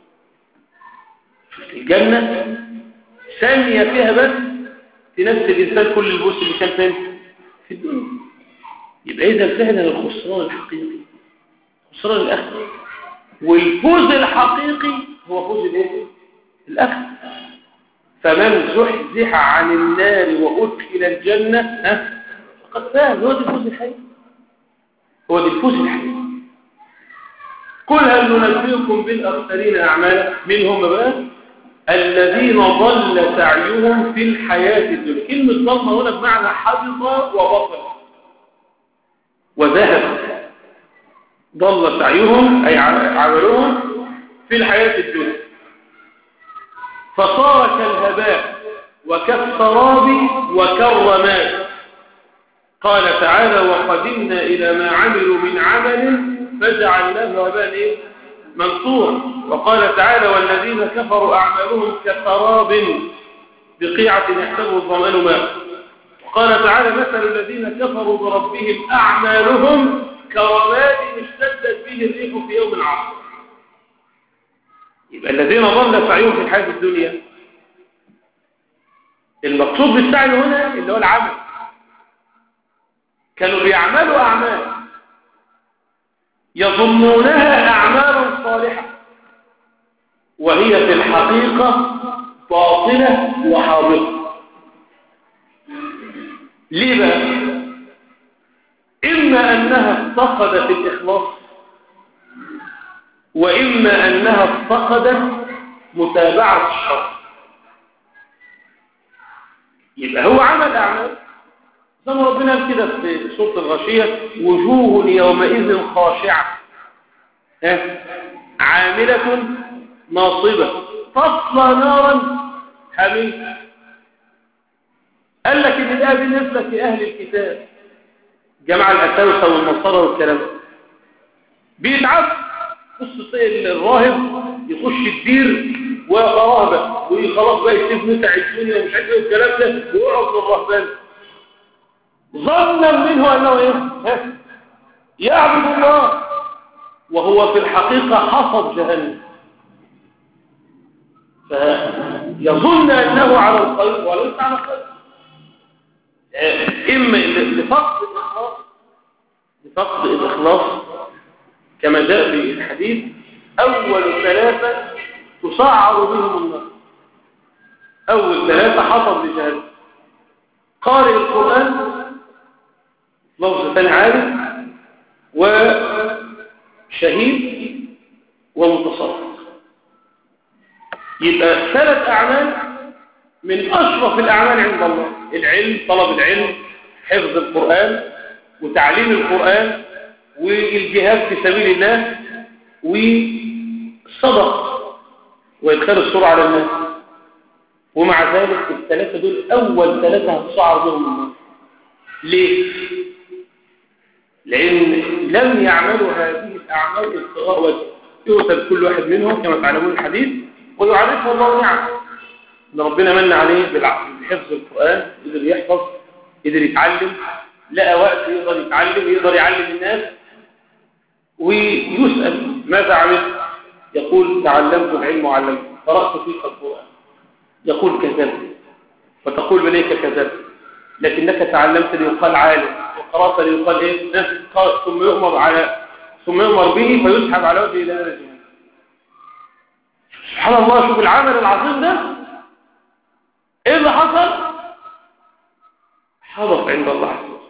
[SPEAKER 1] شفت الجنة ثانية فيها بس تنسي الإنسان كل البؤس اللي كان فين في الدنيا. يبقى إذا فعلا الخسران الحقيقي خسران الآخرة، والفوز الحقيقي هو فوز الايه الآخرة. فمن زحزح عن النار وأدخل الجنة ها فقد فاز. هو ده الفوز الحقيقي، هو ده الفوز الحقيقي. قل هل ننبئكم بالأخسرين أعمالا؟ من هم بقى؟ الذين ضل سعيهم في الحياة الدنيا. كلمة ضل هنا بمعنى حبط وبطل وذهب. ضل سعيهم أي عملهم في الحياة الدنيا فصار كالهباء وكالسراب وكالرماد. قال تعالى وقدمنا إلى ما عملوا من عمل فجعلناه هباء منثورا. وقال تعالى والذين كفروا أعمالهم كسراب بقيعة يحسبه الظمآن ماء. وقال تعالى مثل الذين كفروا بربهم أعمالهم كرماد اشتدت به الريح في يوم عاصف. يبقى الذين ضل سعيهم في الحياة الدنيا، المقصود بالسعي هنا اللي هو العمل، كانوا بيعملوا أعمال يظنونها أعمال صالحة وهي في الحقيقة باطلة وحاضرة. ليه بقى؟ إما أنها افتقدت الإخلاص، وإما أنها افتقدت متابعة الشر. يبقى هو عمل أعمال زي ما ربنا قال كده في سورة الغاشية وجوه يومئذ خاشعة عاملة ناصبة تصلى نارا حامية. قال لك ان الآية دي نزلت في أهل الكتاب، جماعة الأساوسة والنصارى والكلام ده بيتعب. بص الراهب يخش الدير ويتراهب وخلاص بقى يسيب متع الدنيا ومش عارف ايه الكلام ده ويقعد للرهبان ظنا منه انه ايه يعبد الله وهو في الحقيقة حصد جهنم، فيظن انه على الخير وليس على الخير. اما لفقد الاخلاص لفقد الاخلاص كما جاء في الحديث اول ثلاثة تصعر بهم النار. اول ثلاثة حصد لجهنم: قارئ القرآن لفظ ثاني عارف، وشهيد، ومتصدق. يبقى ثلاث أعمال من أشرف الأعمال عند الله: العلم، طلب العلم، حفظ القرآن وتعليم القرآن والجهاد في سبيل الله والصدق وإدخال السرعة على الناس. ومع ذلك الثلاثة دول أول ثلاثة هتصعر بهم النار. ليه؟ لأن لم يعملوا هذه الأعمال ابتغاء وجه. يؤتى كل واحد منهم كما تعلمون الحديث ويعرفه الله نعم ان ربنا من عليه بحفظ القرآن، قدر يحفظ، قدر يتعلم، لقى وقت يقدر يتعلم، يقدر يعلم الناس، ويسأل ماذا عملت؟ يقول تعلمت العلم وعلمت، قرأت فيك القرآن. يقول كذبت، فتقول بليك كذبت، لكنك تعلمت ليقال عالم وقرأت ليقال ايه؟ قال ثم يؤمر على ثم يؤمر به فيسحب على وجهه الى نار جهنم. سبحان الله، شوف العمل العظيم ده ايه اللي حصل؟ حدث عند الله عز وجل.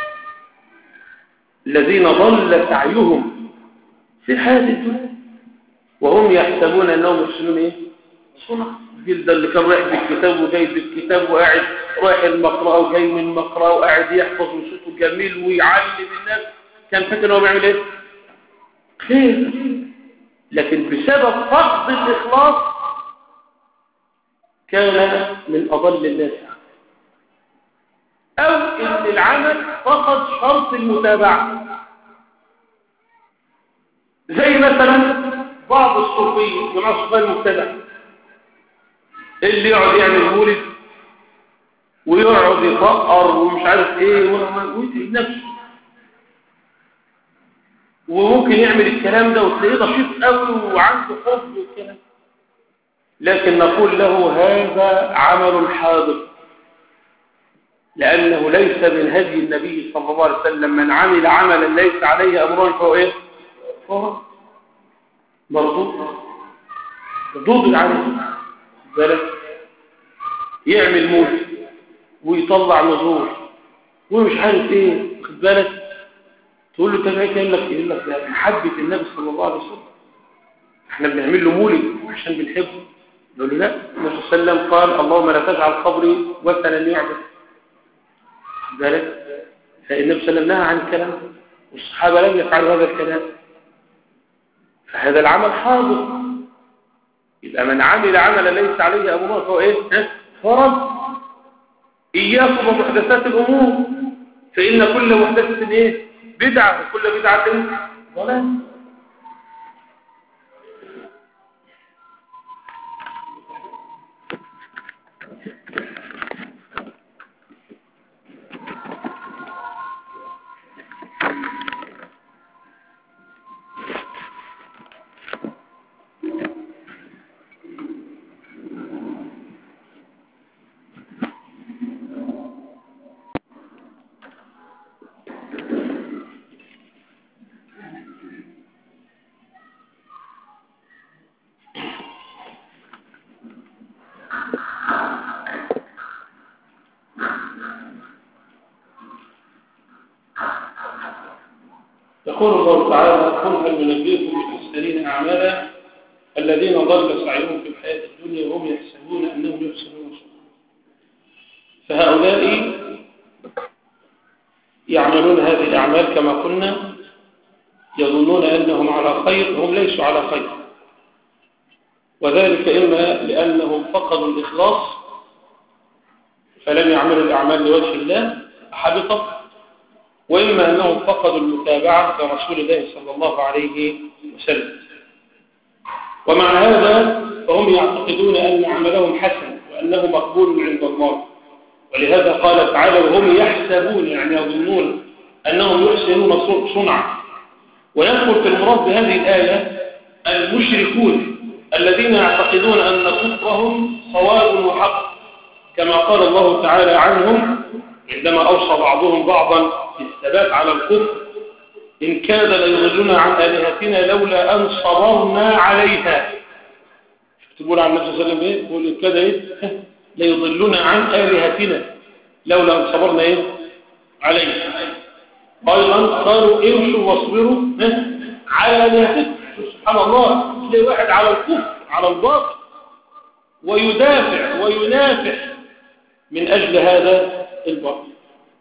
[SPEAKER 1] الذين ضل سعيهم في الحياة الدنيا وهم يحسبون انهم يحسنون ايه؟ صنع. الجيل ده اللي كان رايح بالكتاب وجاي بالكتاب وقاعد رايح المقرأة وجاي من المقرأة وقاعد يحفظ وصوته جميل ويعلم الناس، كان فاكر هو بيعمل ايه؟ خير. لكن بسبب فقد الإخلاص كان من أضل الناس، أو إن العمل فقد شرط المتابعة. زي مثلا بعض الصوفيين جماعة الصوفية المبتدع اللي يقعد يعمل مولد ويقعد يفقر ومش عارف ايه ويتعب نفسه، وممكن يعمل الكلام ده وتلاقيه نشيط قوي وعنده حب والكلام، لكن نقول له هذا عمل حاضر، لأنه ليس من هدي النبي صلى الله عليه وسلم. من عمل عملا ليس عليه أمرنا فهو ايه؟ فهو مردود مردود عليه. بالك يعمل مولد ويطلع نذور ومش عارف ايه، خد بالك، تقول له تبعك يقول لك يقول لك ده محبة النبي صلى الله عليه وسلم، احنا بنعمل له مولد عشان بنحبه. نقول له لا، النبي صلى الله عليه وسلم قال اللهم لا تجعل قبري وثنا يعبد. خد بالك، فالنبي صلى الله عليه وسلم نهى عن الكلام والصحابة لم يفعلوا هذا الكلام، فهذا العمل حاضر. يبقى من عمل عملا ليس عليه أمرنا فهو ايه؟ فرض. إياكم ومحدثات الأمور، فإن كل محدثة إيه؟ بدعة، وكل بدعة ضلالة. يقول الله تعالى: قل هل ننبئكم بالأخسرين أعمالا الذين ضل سعيهم في الحياة الدنيا وهم يحسبون أنهم يحسنون صنعا. فهؤلاء يعملون هذه الأعمال كما قلنا، يظنون أنهم على خير، هم ليسوا على خير، وذلك إما لأنهم فقدوا الإخلاص فلم يعملوا الأعمال لوجه الله فحبطت، وإما أنهم فقدوا المتابعة لرسول الله صلى الله عليه وسلم. ومع هذا فهم يعتقدون أن عملهم حسن وأنه مقبول عند الله، ولهذا قال تعالى: وهم يحسبون، يعني يظنون أنهم يحسنون صنعا. ويدخل في المراد بهذه الآية المشركون الذين يعتقدون أن كفرهم صواب وحق، كما قال الله تعالى عنهم عندما أوصى بعضهم بعضا بالثبات على الكفر: إن كاد ليضلنا عن آلهتنا لولا أن صبرنا عليها. تقول عن النبي صلى الله عليه وسلم إيه؟ يقول إن كاد إيه؟ ليضلنا عن آلهتنا لولا أن صبرنا إيه؟ عليها. أيضا قالوا امشوا واصبروا على آلهتكم. سبحان الله، تلاقي واحد على الكفر على الباطل ويدافع وينافع من أجل هذا الباطل.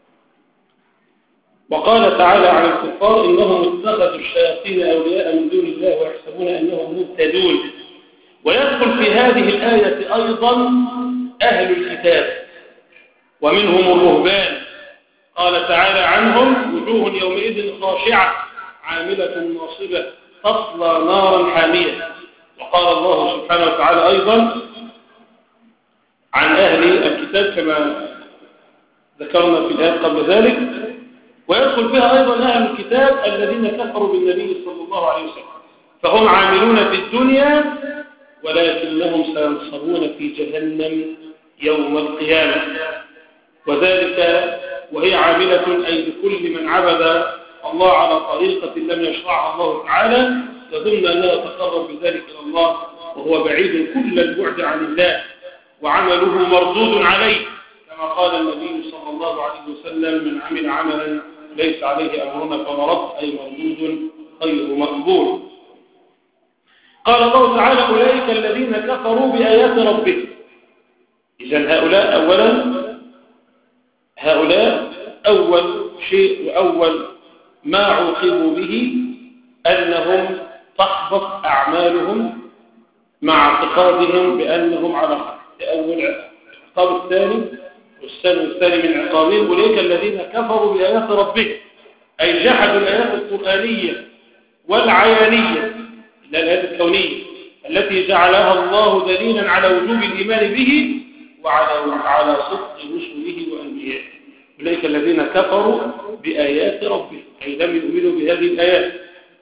[SPEAKER 1] وقال تعالى عن الكفار: إنهم اتخذوا الشياطين أولياء من دون الله ويحسبون أنهم مهتدون. ويدخل في هذه الآية أيضا أهل الكتاب ومنهم الرهبان. قال تعالى عنهم: وجوه يومئذ خاشعة عاملة ناصبة تصلى نارا حامية. وقال الله سبحانه وتعالى أيضا عن أهل الكتاب كما ذكرنا في الآية قبل ذلك. ويدخل فيها أيضا أهل الكتاب الذين كفروا بالنبي صلى الله عليه وسلم، فهم عاملون في الدنيا ولكنهم سينصرون في جهنم يوم القيامة. وذلك وهي عاملة أي لكل من عبد الله على طريقة لم يشرعها الله تعالى، يظن أنه يتقرب بذلك إلى الله وهو بعيد كل البعد عن الله، وعمله مردود عليه، كما قال النبي صلى الله عليه وسلم: من عمل عملا ليس عليه أمرنا فهو رد، أي مردود غير مقبول. قال الله تعالى: أولئك الذين كفروا بآيات ربهم. إذن هؤلاء أولا هؤلاء أول شيء وأول ما عوقبوا به أنهم تحبط أعمالهم مع اعتقادهم بأنهم على خير. أول العقاب الثاني والسنة الثاني من عقابهم: أولئك الذين كفروا بآيات ربهم، أي جحدوا الآيات القرآنية والعيانية، لا الآيات الكونية التي جعلها الله دليلا على وجوب الإيمان به وعلى على صدق رسله وأنبيائه. أولئك الذين كفروا بآيات ربهم، أي لم يؤمنوا بهذه الآيات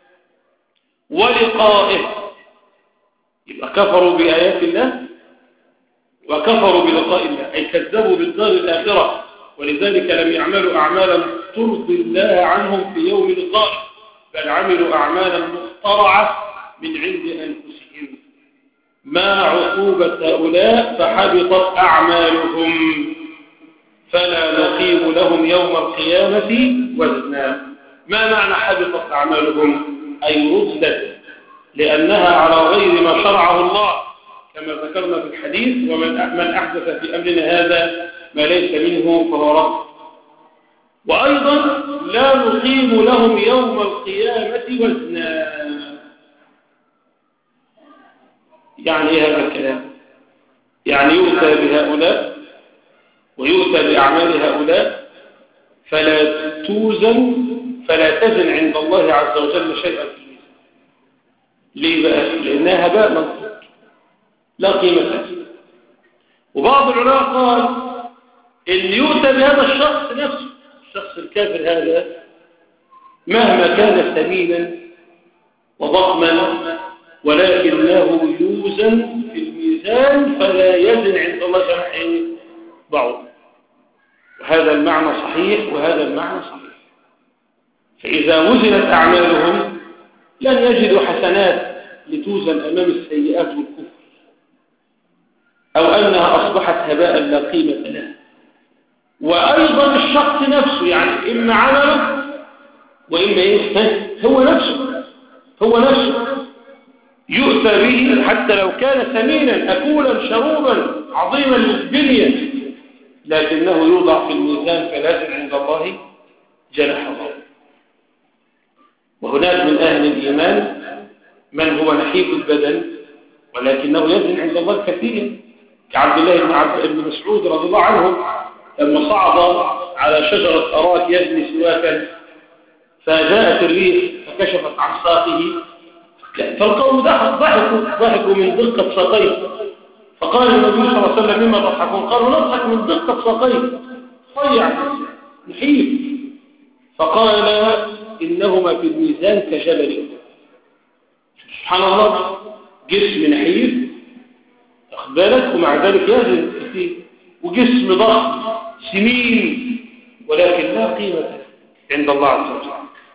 [SPEAKER 1] ولقائه. يبقى كفروا بآيات الله وكفروا بلقاء الله، أي كذبوا بالدار الآخرة، ولذلك لم يعملوا أعمالا ترضي الله عنهم في يوم لقائه، بل عملوا أعمالا مخترعة من عند أنفسهم. ما عقوبة هؤلاء؟ فحبطت أعمالهم فلا نقيم لهم يوم القيامة وزنا. ما معنى حبطت أعمالهم؟ أي ردت، لأنها على غير ما شرعه الله، كما ذكرنا في الحديث: ومن من أحدث في أمرنا هذا ما ليس منه فهو رد. وأيضا لا نقيم لهم يوم القيامة وزنا. يعني ايه هذا الكلام؟ يعني يؤتى بهؤلاء ويؤتى بأعمال هؤلاء فلا توزن فلا تزن عند الله عز وجل شيئا في الميزان. ليه بقى؟ لأنها هباء منصوب لا قيمة له. وبعض العلماء قال إن يؤتى بهذا الشخص نفسه، الشخص الكافر هذا مهما كان ثمينا وضخما ولكنه يوزن في الميزان فلا يزن عند الله جناح بعوض. وهذا المعنى صحيح وهذا المعنى صحيح. فإذا وزنت أعمالهم لن يجدوا حسنات لتوزن أمام السيئات والكفر، أو أنها أصبحت هباء لا قيمة لها. وأيضا الشخص نفسه، يعني إما عمله وإما إيه؟ هو نفسه هو نفسه يؤتى به حتى لو كان ثمينا أكولا شروبا عظيما للبنية، لكنه يوضع في الميزان فلا يزن عند الله جناح بعوض. وهناك من أهل الإيمان من هو نحيف البدن ولكنه يزن عند الله كثيرا، كعبد الله بن عبد بن مسعود رضي الله عنه لما صعد على شجرة أراك يزني سواكا فجاءت الريح فكشفت عن ساقه، فالقوم ضحكوا ضحكوا من دقة ساقيه، فقال النبي صلى الله عليه وسلم مما تضحكون؟ قالوا نضحك من دقة ساقيه، صيع نحيف. فقال إنهما في الميزان كجبل. سبحان الله، جسم نحيف أخذ بالك ومع ذلك يزن كثير، وجسم ضخم سمين ولكن لا قيمة عند الله عز وجل.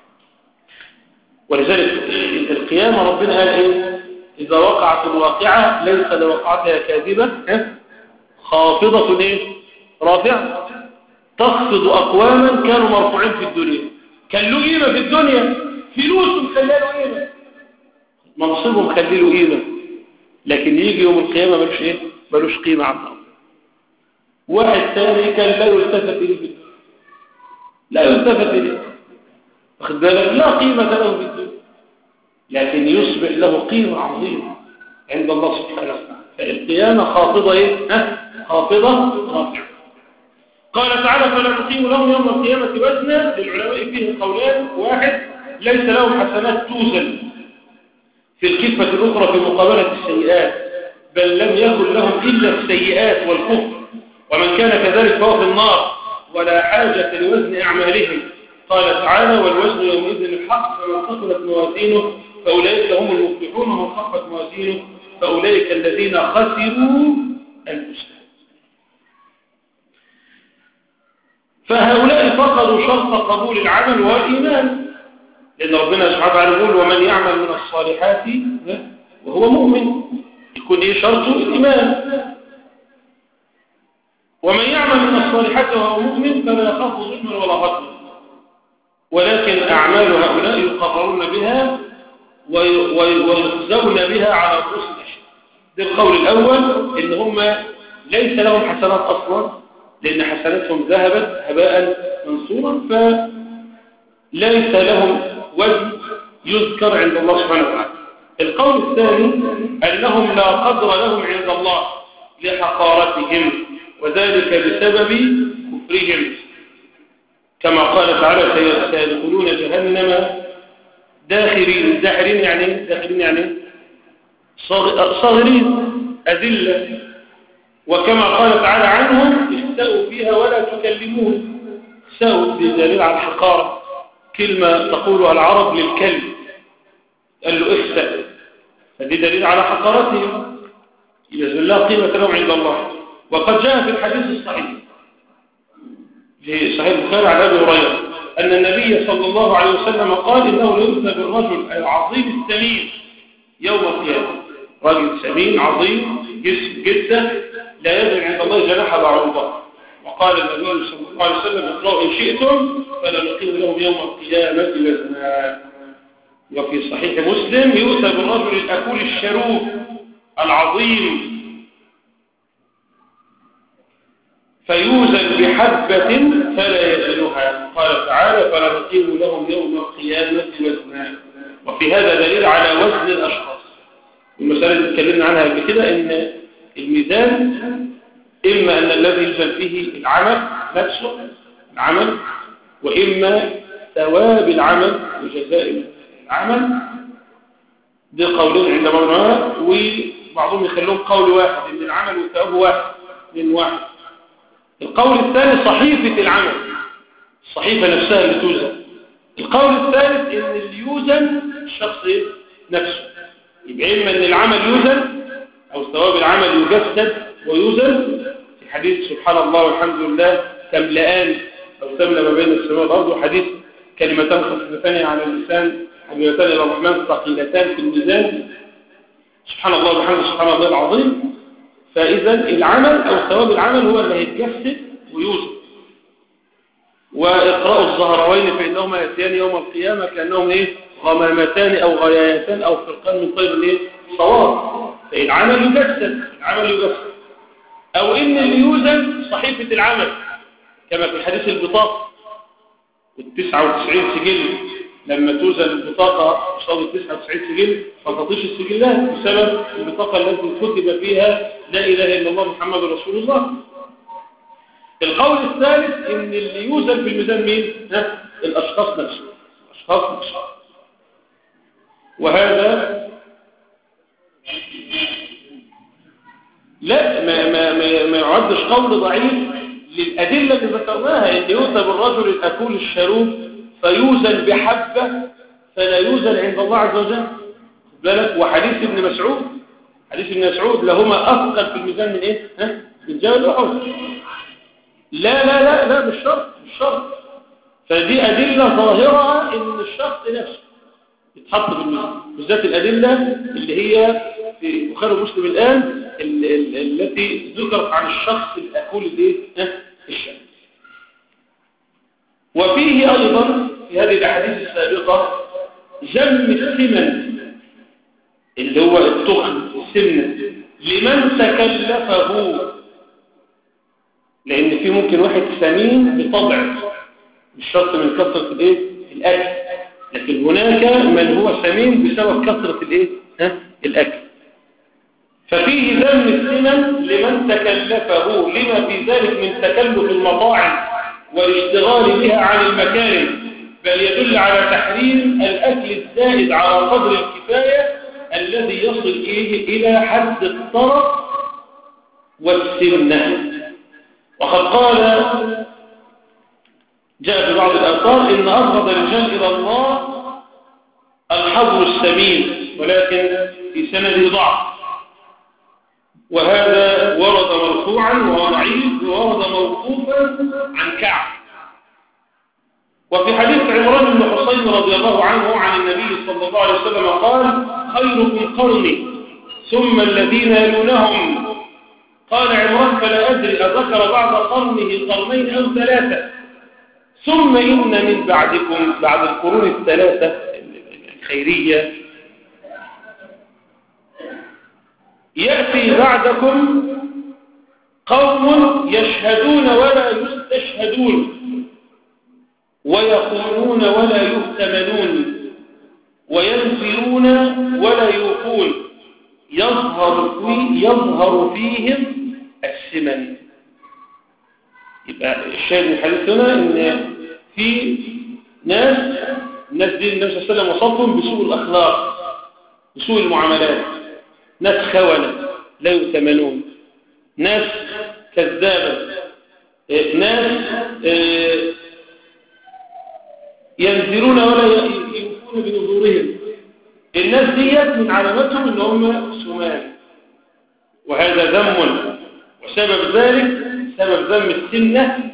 [SPEAKER 1] ولذلك القيامة ربنا قال إيه؟ إذا وقعت الواقعة ليس لوقعتها كاذبة خافضة إيه؟ رافعة تخفض أقواما كانوا مرفوعين في الدنيا، كان له قيمة في الدنيا، فلوسهم خلاله قيمة، منصبهم خلاله قيمة، لكن يجي يوم القيامة ملوش إيه؟ ملوش قيمة عند الله. واحد ثاني كان لا يلتفت إليه في الدنيا، لا يلتفت إليه، واخد بالك؟ لا قيمة له في الدنيا، لكن يصبح له قيمة عظيمة عند الله سبحانه وتعالى. فالقيامة خافضة إيه؟ ها؟ خافضة رافعة. قال تعالى فلا نقيم لهم يوم القيامة وزنا. للعلماء فيه قولان: واحد ليس لهم حسنات توزن في الكفة الأخرى في مقابلة السيئات، بل لم يكن لهم إلا السيئات والكفر، ومن كان كذلك فهو في النار ولا حاجة لوزن أعمالهم. قال تعالى والوزن يومئذ الحق فمن ثقلت موازينه فأولئك هم المفلحون ومن خفت موازينه فأولئك الذين خسروا أنفسهم. فهؤلاء فقدوا شرط قبول العمل والإيمان، لأن ربنا سبحانه وتعالى يقول ومن يعمل من الصالحات وهو مؤمن، يكون إيه شرطه؟ الإيمان. ومن يعمل من الصالحات وهو مؤمن فلا يخاف ظلما ولا هضما، ولكن أعمال هؤلاء يقررون بها ويخزون بها على رؤوس الأشهر. ده القول الأول، إن هم ليس لهم حسنات أصلا، لأن حسناتهم ذهبت هباء منصورا، فليس لهم وزن يذكر عند الله سبحانه وتعالى. القول الثاني أنهم لا قدر لهم عند الله لحقارتهم، وذلك بسبب كفرهم، كما قال تعالى سيدخلون جهنم داخرين. داخرين يعني داخرين يعني صاغرين أذلة، وكما قال تعالى عنهم استأوا فيها ولا تكلمون. استأوا بدليل على الحقارة، كلمة تقولها العرب للكلب، قال له استأ، فدي دليل على حقارتهم، إذا لا قيمة لهم عند الله. وقد جاء في الحديث الصحيح في صحيح البخاري عن أبي هريرة أن النبي صلى الله عليه وسلم قال إنه يؤتى بالرجل العظيم السمين يوم القيامة، رجل سمين عظيم جسم جدا لا يزن عند الله جناح بعوضة. وقال النبي صلى الله عليه وسلم اقرأوا إن شئتم فلا نقيم لهم يوم القيامة وزنا. وفي صحيح مسلم يؤتى بالرجل الأكول الشروب العظيم فيوزن بحبة فلا يزنها. قال تعالى فلا نقيم لهم يوم القيامة وزنا. وفي هذا دليل على وزن الأشخاص. المسألة اللي اتكلمنا عنها قبل كده إن الميزان إما أن الذي يوزن فيه العمل نفسه العمل وإما ثواب العمل وجزاء العمل. دي قولين عند بعض العلماء، وبعضهم يخلون قول واحد إن العمل والثواب واحد من واحد. القول الثاني صحيفة العمل، الصحيفة نفسها اللي توزن. القول الثالث إن اللي يوزن الشخص نفسه، يبقى إما إن العمل يوزن أو ثواب العمل يجسد ويوزن. في حديث سبحان الله والحمد لله تملأان أو تملأ ما بين السماء والأرض، وحديث كلمتان خفيفتان على اللسان حبيبتان إلى الرحمن ثقيلتان في الميزان، سبحان الله وبحمده سبحان الله العظيم. فإذا العمل أو ثواب العمل هو اللي هيتجسد ويوزن. وإقرأوا الزهروين فإنهما يأتيان يوم القيامة كأنهم إيه؟ غمامتان أو غيايتان أو فرقان من طير الإيه؟ صواب. فالعمل يجسد، العمل يجسد. أو إن اللي يوزن صحيفة العمل كما في حديث البطاقة والتسعة وتسعين سجل، لما توزن البطاقة قصاد التسعة وتسعين سجل فتطيش السجلات بسبب البطاقة التي كتب فيها لا إله إلا الله محمد رسول الله. القول الثالث إن اللي يوزن في الميزان مين؟ ها؟ الأشخاص نفسهم، الأشخاص نفسهم. وهذا لا ما ما ما, ما يعدش قول ضعيف للأدلة اللي ذكرناها، إن يؤتى بالرجل الأكول الشروب فيوزن بحبة فلا يوزن عند الله عز وجل. بالك وحديث ابن مسعود، حديث ابن مسعود لهما أثقل في الميزان من إيه؟ ها؟ من جبل أحد. لا لا لا لا مش شرط، مش شرط. فدي أدلة ظاهرة إن الشخص نفسه يتحط في الميزان، بالذات الأدلة اللي هي في بخاري ومسلم الآن ال ال التي ذكرت عن الشخص الأكول الإيه؟ ها؟ الشمس. وفيه أيضا في هذه الأحاديث السابقة جم السمن اللي هو التخن السمنة لمن تكلفه، لأن في ممكن واحد سمين بطبع مش شرط من كثرة الإيه؟ الأكل، لكن هناك من هو سمين بسبب كثرة الإيه؟ ها؟ الأكل. ففيه ذم السمن لمن تكلفه لما في ذلك من تكلف المطاعم والاشتغال بها عن المكارم، بل يدل على تحريم الأكل الزائد على قدر الكفاية الذي يصل إليه إلى حد الطرف والسمنة. وقد قال جاء في بعض الآثار إن أبغض الرجال إلى الله الحظر السمين، ولكن في سنده ضعف، وهذا ورد مرفوعا وضعيف وورد موقوفا عن كعب. وفي حديث عمران بن حسين رضي الله عنه عن النبي صلى الله عليه وسلم قال خيركم قرني ثم الذين يلونهم. قال عمران فلا أدري أذكر بعد قرنه قرنين أو ثلاثة، ثم إن من بعدكم بعد القرون الثلاثة الخيرية يأتي بعدكم قوم يشهدون ولا يستشهدون ويخونون ولا يؤتمنون وينذرون ولا يوفون يظهر, في يظهر فيهم السمن. يبقى الشاهد من الحديث هنا ان في ناس الناس دي النبي صلى الله عليه وسلم وصفهم بسوء الأخلاق بسوء المعاملات، ناس خونة لا يؤتمنون، ناس كذابة، ناس ينذرون ولا يوفون بنذورهم. الناس ديت من علاماتهم ان هم سمان، وهذا ذم. وسبب ذلك سبب ذم السنة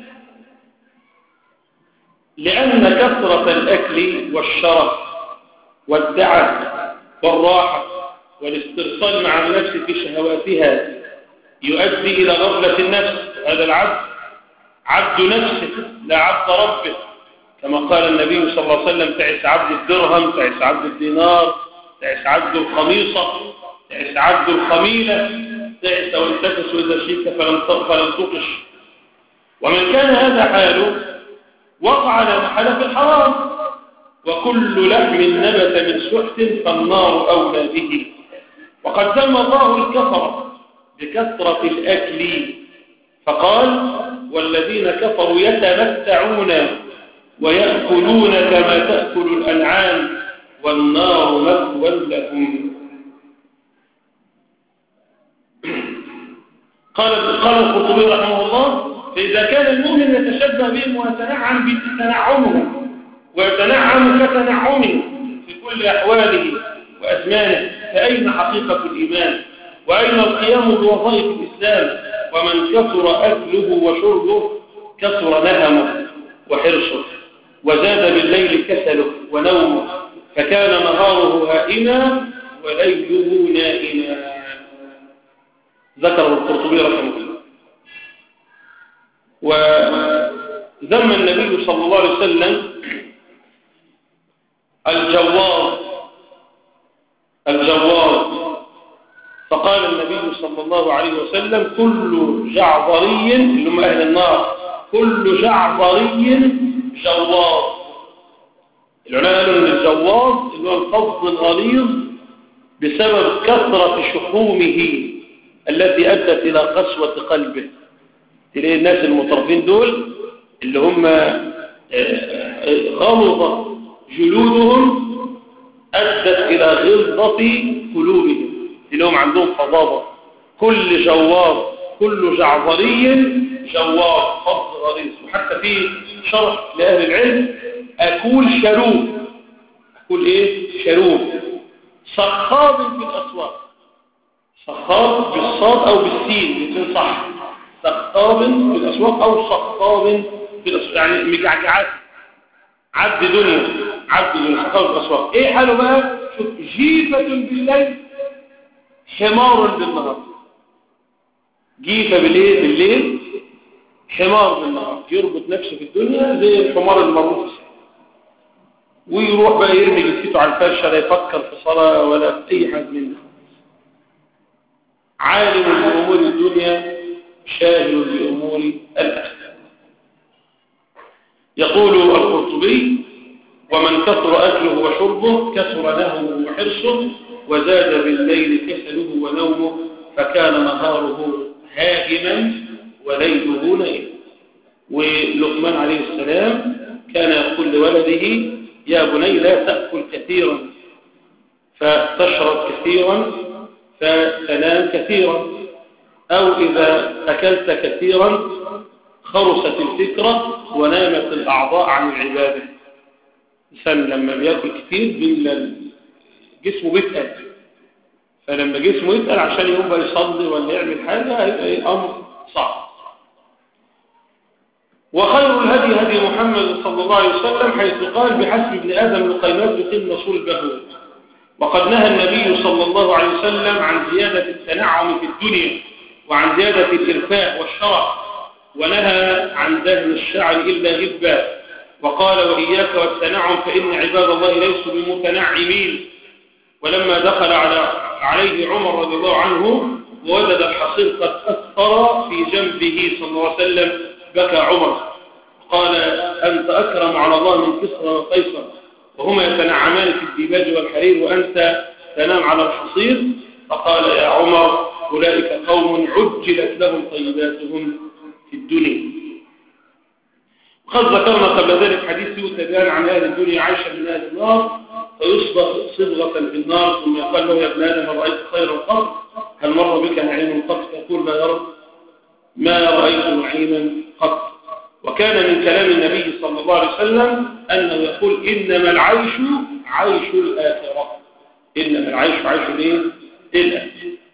[SPEAKER 1] لأن كثرة الأكل والشرف والدعة والراحة والاسترسال مع النفس في شهواتها يؤدي إلى غفلة النفس. هذا العبد عبد نفسه لا عبد ربه، كما قال النبي صلى الله عليه وسلم تعس عبد الدرهم، تعس عبد الدينار، تعس عبد الخميصة، تعس عبد الخميلة، تعس وانتكس إذا شيك فلن تقش. ومن كان هذا حاله وقع على محل في الحرام، وكل لحم نبت من سحت فالنار أولى به. وقد ذم الله الكفر بكثرة الأكل فقال والذين كفروا يتمتعون ويأكلون كما تأكل الأنعام والنار مثوى لهم. قال قال القرطبي رحمه الله: فإذا كان المؤمن يتشبه بهم ويتنعم بتنعمهم ويتنعم كتنعمهم في كل أحواله وأزمانه، فأين حقيقة الإيمان؟ وأين القيام بوظائف الإسلام؟ ومن كثر أكله وشربه كثر نهمه وحرصه، وزاد بالليل كسله ونومه، فكان نهاره هائما وليله نائما. ذكر القرطبي رحمه الله. وذم النبي صلى الله عليه وسلم الجواز الجواز فقال النبي صلى الله عليه وسلم: كل جعظري، اللي هم أهل النار، كل جعظري جواز. العلماء قالوا ان الجواز اللي هو القبض الغليظ بسبب كثرة شحومه التي أدت إلى قسوة قلبه. تلاقي الناس المترفين دول اللي هم غلظ جلودهم أدت إلى غلظة قلوبهم، تلاقيهم عندهم فظاظة. كل جواز، كل جعظري جواز، قبض غليظ. وحتى في شرح لأهل العلم: أكول شروب. أكول إيه؟ شروب. صخاب في الأسواق، صخاب بالصاد أو بالسين الاثنين صح. صخاب في الأسواق أو صخاب في الأسواق، يعني مجعجعات، عبد دنيا، عبد دنيا، صخاب في الأسواق. إيه حاله بقى؟ شوف: جيفة بالليل حمار بالنهار. جيفة بالليل بالليل حمار بالنهار، يربط نفسه في الدنيا زي الحمار المربوط في السماء، ويروح بقى يرمي جثته على الفرشه، لا يفكر في صلاه ولا في اي حاجه منها. عالم بامور الدنيا شاهد بامور الاخره. يقول القرطبي: ومن كثر اكله وشربه كثر نهمه وحرصه، وزاد بالليل كسله ونومه، فكان نهاره هائما وليله نائما. ولقمان عليه السلام كان يقول لولده: يا بني لا تأكل كثيرا فتشرب كثيرا فتنام كثيرا، أو إذا أكلت كثيرا خرست الفكرة ونامت الأعضاء عن العبادة. الإنسان لما بيأكل كثير جسمه بيتقل، فلما جسمه يتقل عشان يقوم يصلي ولا يعمل حاجة هيبقى أمر صعب. وخير الهدي هدي محمد صلى الله عليه وسلم، حيث قال: بحسب ابن آدم لقيمات يقيم رسول البهور. وقد نهى النبي صلى الله عليه وسلم عن زيادة التنعم في الدنيا وعن زيادة الإرفاء والشرف، ونهى عن دهن الشعر إلا غبا، وقال: وإياك والتنعم فإن عباد الله ليسوا بمتنعمين. ولما دخل على عليه عمر رضي الله عنه ووجد الحصير قد أثر في جنبه صلى الله عليه وسلم بكى عمر، قال: أنت أكرم على الله من كسرى وقيصر، وهما يتنعمان في الديباج والحرير وأنت تنام على الحصير. فقال: يا عمر، أولئك قوم عجلت لهم طيباتهم في الدنيا. وقد ذكرنا قبل ذلك حديث يؤتى بيان عن أهل الدنيا عيشا من أهل النار، فيصبغ صبغة في النار، ثم يقال له: يا ابن آدم رأيت خيرا قط؟ هل مر بك نعيم قط؟ يقول: لا يرى ما رأيت نعيما قط. وكان من كلام النبي صلى الله عليه وسلم أنه يقول: إنما العيش عيش الآخرة. إنما العيش عيش الإيه؟ الآخرة.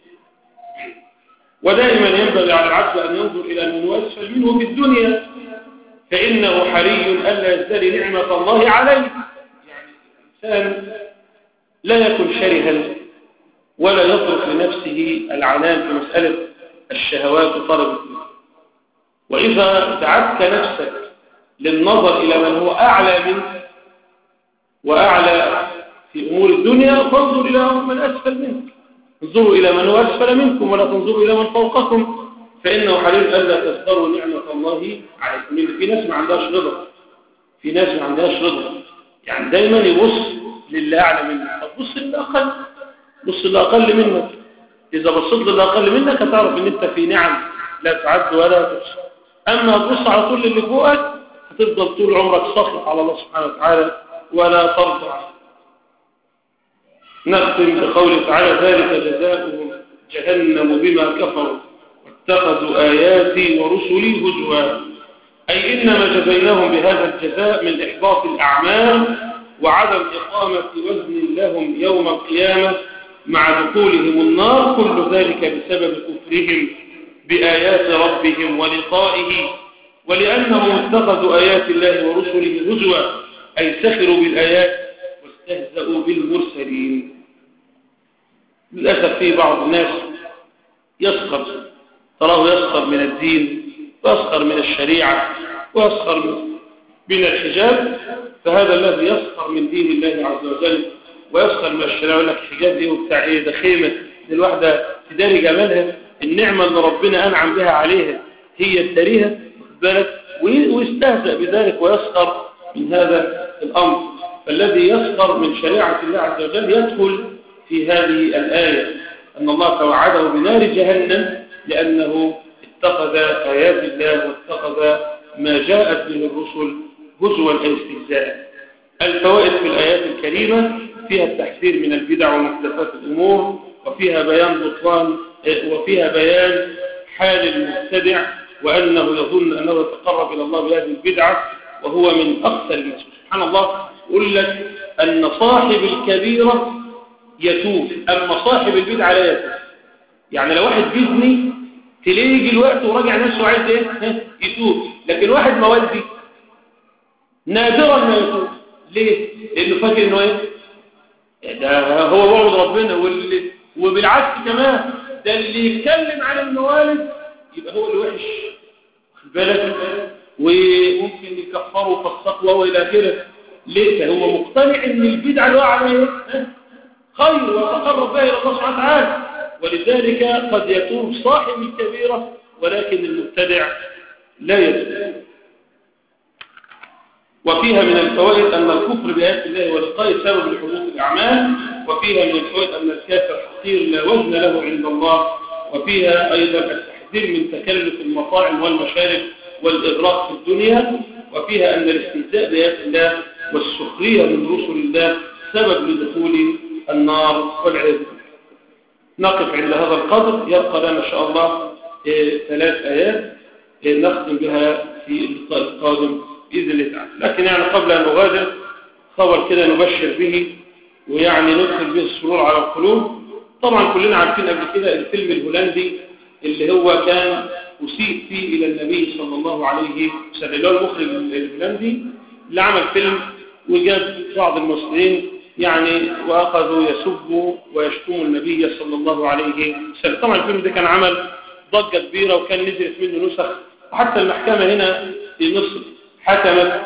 [SPEAKER 1] ودائما ينبغي على العبد أن ينظر إلى من هو أسفل منه في الدنيا، فإنه حري ألا يزدري نعمة الله عليه. يعني الإنسان لا يكن شرها ولا يترك لنفسه العنان في مسألة الشهوات وطلب الدنيا. وإذا دعتك نفسك للنظر إلى من هو أعلى منك وأعلى في أمور الدنيا، فانظر إلى من أسفل منك. انظروا إلى من هو أسفل منكم ولا تنظروا إلى من فوقكم، فإنه حري ألا تزدروا نعمة الله عليكم. في ناس ما عندهاش رضا، في ناس ما عندهاش رضا، يعني دايما يبص للي أعلى منك. فبص للي أقل، بص للي أقل منك. إذا بصيت للي أقل منك هتعرف إن أنت في نعم لا تعد ولا تحصى. أما تبص على طول اللي فوقك هتفضل طول عمرك ساخط على الله سبحانه وتعالى ولا ترضى. نختم بقوله تعالى: ذلك جزاؤهم جهنم بما كفروا واتخذوا آياتي ورسلي هزوا. أي إنما جزيناهم بهذا الجزاء من إحباط الأعمال وعدم إقامة وزن لهم يوم القيامة مع دخولهم النار، كل ذلك بسبب كفرهم بآيات ربهم ولقائه، ولأنهم اتخذوا آيات الله ورسله هزوا، أي سخروا بالآيات واستهزأوا بالمرسلين. للأسف في بعض الناس يسخر، تراه يسخر من الدين ويسخر من الشريعة ويسخر من الحجاب، فهذا الذي يسخر من دين الله عز وجل ويسخر من الشريعة يقول لك حجاب ايه وبتاع ايه، ده خيمة، دي الواحدة تداري جمالها، النعمة اللي ربنا أنعم بها عليها هي تداريها، واخد بالك، ويستهزأ بذلك ويسخر من هذا الأمر. فالذي يسخر من شريعة الله عز وجل يدخل في هذه الآية أن الله توعده بنار جهنم لأنه اتخذ آيات الله واتخذ ما جاءت به الرسل هزوا أي استهزاء. الفوائد في الآيات الكريمة فيها التحذير من البدع ومحدثات الأمور، وفيها بيان بطلان وفيها بيان حال المبتدع وأنه يظن أنه يتقرب إلى الله بهذه البدعة وهو من أقسى الناس. سبحان الله، يقول لك أن صاحب الكبيرة يتوب أما صاحب البدعة لا يتوب. يعني لو واحد بيزني تلاقيه يجي الوقت وراجع نفسه وعايز ايه يتوب، لكن واحد مودي نادرا ما يتوب. ليه؟ لانه فاكر انه ايه ده هو وعد ربنا، واللي وبالعكس كمان ده اللي يتكلم عن الموالد يبقى هو اللي وحش، خد بالك، وممكن يكفروا في التقوى والى اخره. ليه؟ هو مقتنع ان البدعه اللي هو عليها خير ويتقرب بها الى الله سبحانه وتعالى، ولذلك قد يتوب صاحب الكبيرة ولكن المبتدع لا يتوب. وفيها من الفوائد أن الكفر بآيات الله ولقائه سبب لحدوث الأعمال، وفيها من الفوائد أن الكافر حقير لا وزن له عند الله، وفيها أيضا التحذير من تكلف المطاعم والمشارب والإغراق في الدنيا، وفيها أن الاستهزاء بآيات الله والسخرية من رسل الله سبب لدخول النار والعياذ بالله. نقف عند هذا القدر، يبقى لنا إن شاء الله إيه ثلاث آيات إيه نختم بها في اللقاء القادم بإذن الله تعالى. لكن يعني قبل أن نغادر خبر كده نبشر به ويعني ندخل به السرور على القلوب. طبعا كلنا عارفين قبل كده الفيلم الهولندي اللي هو كان أسيء فيه إلى النبي صلى الله عليه وسلم، اللي هو المخرج الهولندي اللي عمل فيلم وجاب بعض المسلمين يعني وأخذوا يسبوا ويشتموا النبي صلى الله عليه وسلم. طبعا الفيلم ده كان عمل ضجة كبيرة وكان نزلت منه نسخ، وحتى المحكمة هنا في مصر حكمت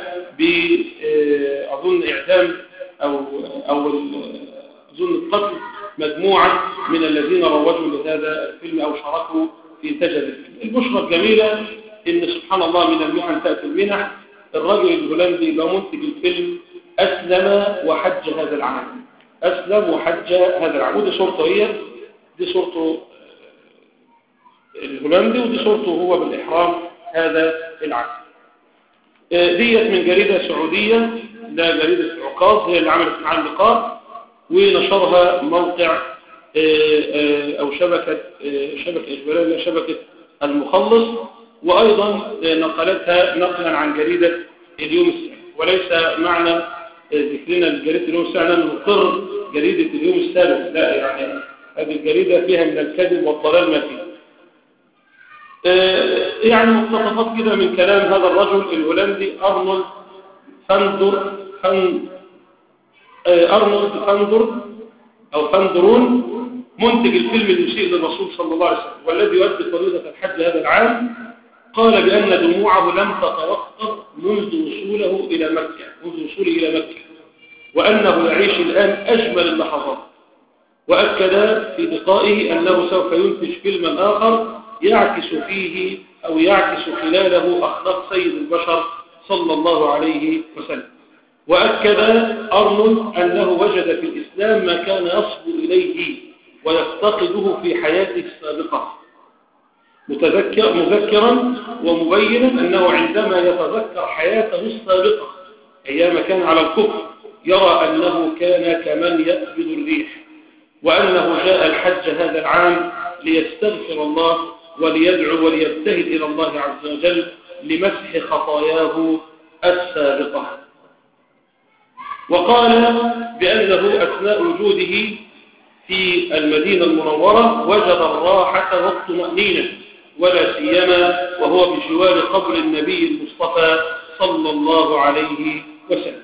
[SPEAKER 1] بأظن إعدام أو أو أظن القتل مجموعة من الذين روجوا لهذا الفيلم أو شاركوا في إنتاج الفيلم. البشرى الجميلة إن سبحان الله من المحن تأتي المنح. الرجل الهولندي اللي هو منتج الفيلم أسلم وحج هذا العام، أسلم وحج هذا العام، ودي صورته هي، دي صورته الهولندي ودي صورته هو بالإحرام هذا العام. ديت من جريدة سعودية، ده جريدة عكاظ هي اللي عملت معاه اللقاء ونشرها موقع أو شبكة شبكة إجبارية شبكة المخلص، وأيضا نقلتها نقلا عن جريدة اليوم السابع. وليس معنى ذكرنا لجريدة اليوم السابع أن نقر جريدة اليوم السابع، لا، يعني هذه الجريدة فيها من الكذب والضلال ما فيه. يعني مقتطفات كده من كلام هذا الرجل الهولندي أرنولد فاندر فان أرنولد فاندر أو فاندرون، منتج الفيلم المسيء للرسول صلى الله عليه وسلم والذي يؤدي فريضة الحج هذا العام. قال بأن دموعه لم تتوقف منذ وصوله إلى مكة منذ وصوله إلى مكة وأنه يعيش الآن أجمل اللحظات، وأكد في لقائه أنه سوف ينتج فيلما آخر يعكس فيه أو يعكس خلاله أخلاق سيد البشر صلى الله عليه وسلم. وأكد أرنولد أنه وجد في الإسلام ما كان يصبو إليه ويفتقده في حياته السابقة متذكر مذكرا ومبينا أنه عندما يتذكر حياته السابقة أيام كان على الكفر يرى أنه كان كمن يقبض الريح، وأنه جاء الحج هذا العام ليستغفر الله وليدعو وليبتهل إلى الله عز وجل لمسح خطاياه السابقة. وقال بأنه أثناء وجوده في المدينة المنورة وجد الراحة والطمأنينة، ولا سيما وهو بجوار قبر النبي المصطفى صلى الله عليه وسلم.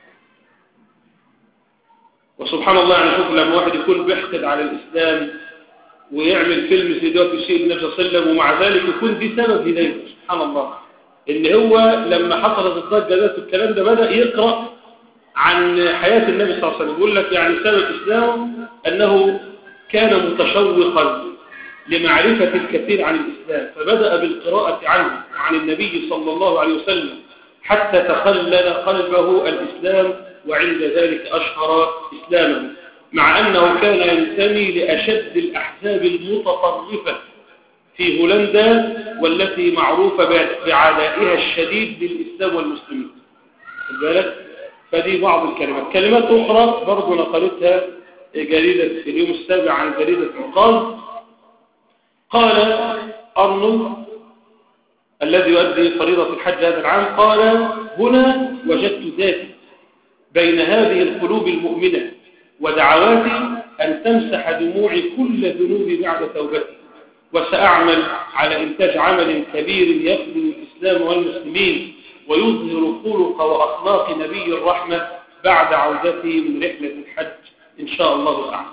[SPEAKER 1] وسبحان الله، يعني شوف لما واحد يكون بيحقد على الإسلام ويعمل فيلم زي دوت يسيء النبي صلى الله عليه وسلم ومع ذلك يكون دي سبب هدايته. سبحان الله، اللي هو لما حصلت الضجة ده الكلام ده بدأ يقرأ عن حياة النبي صلى الله عليه وسلم، يقول لك يعني سبب إسلامه أنه كان متشوقا لمعرفة الكثير عن الإسلام، فبدأ بالقراءة عنه وعن النبي صلى الله عليه وسلم حتى تخلل قلبه الإسلام، وعند ذلك أشهر إسلامه، مع أنه كان ينتمي لأشد الأحزاب المتطرفة في هولندا والتي معروفة بعدائها الشديد للإسلام والمسلمين. بالك؟ فدي بعض الكلمات. كلمات أخرى برضو نقلتها جريدة اليوم السابع عن جريدة عكاظ. قال أرنولد الذي يؤدي فريضة الحج هذا العام، قال: هنا وجدت ذاتي بين هذه القلوب المؤمنة ودعواتي أن تمسح دموعي كل ذنوبي بعد توبتي، وسأعمل على إنتاج عمل كبير يخدم الإسلام والمسلمين ويظهر خلق وأخلاق نبي الرحمة بعد عودته من رحلة الحج إن شاء الله تعالى.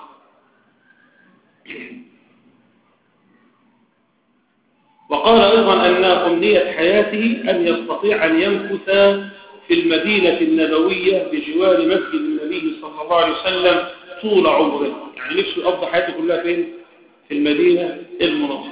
[SPEAKER 1] وقال أيضا أن أمنية حياته أن يستطيع أن يمكث في المدينة النبوية بجوار مسجد النبي صلى الله عليه وسلم طول عمره، يعني نفسه يقضي حياته كلها فين؟ في المدينة المنورة.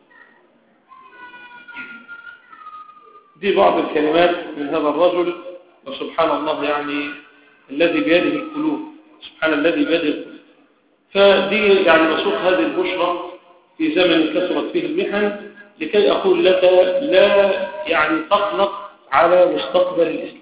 [SPEAKER 1] دي بعض الكلمات من هذا الرجل، وسبحان الله يعني الذي بيده القلوب، سبحان الذي بيده القلوب. فدي يعني نسوق هذه البشرى في زمن كثرت فيه المحن لكي أقول لك لا يعني تقلق على مستقبل الإسلام.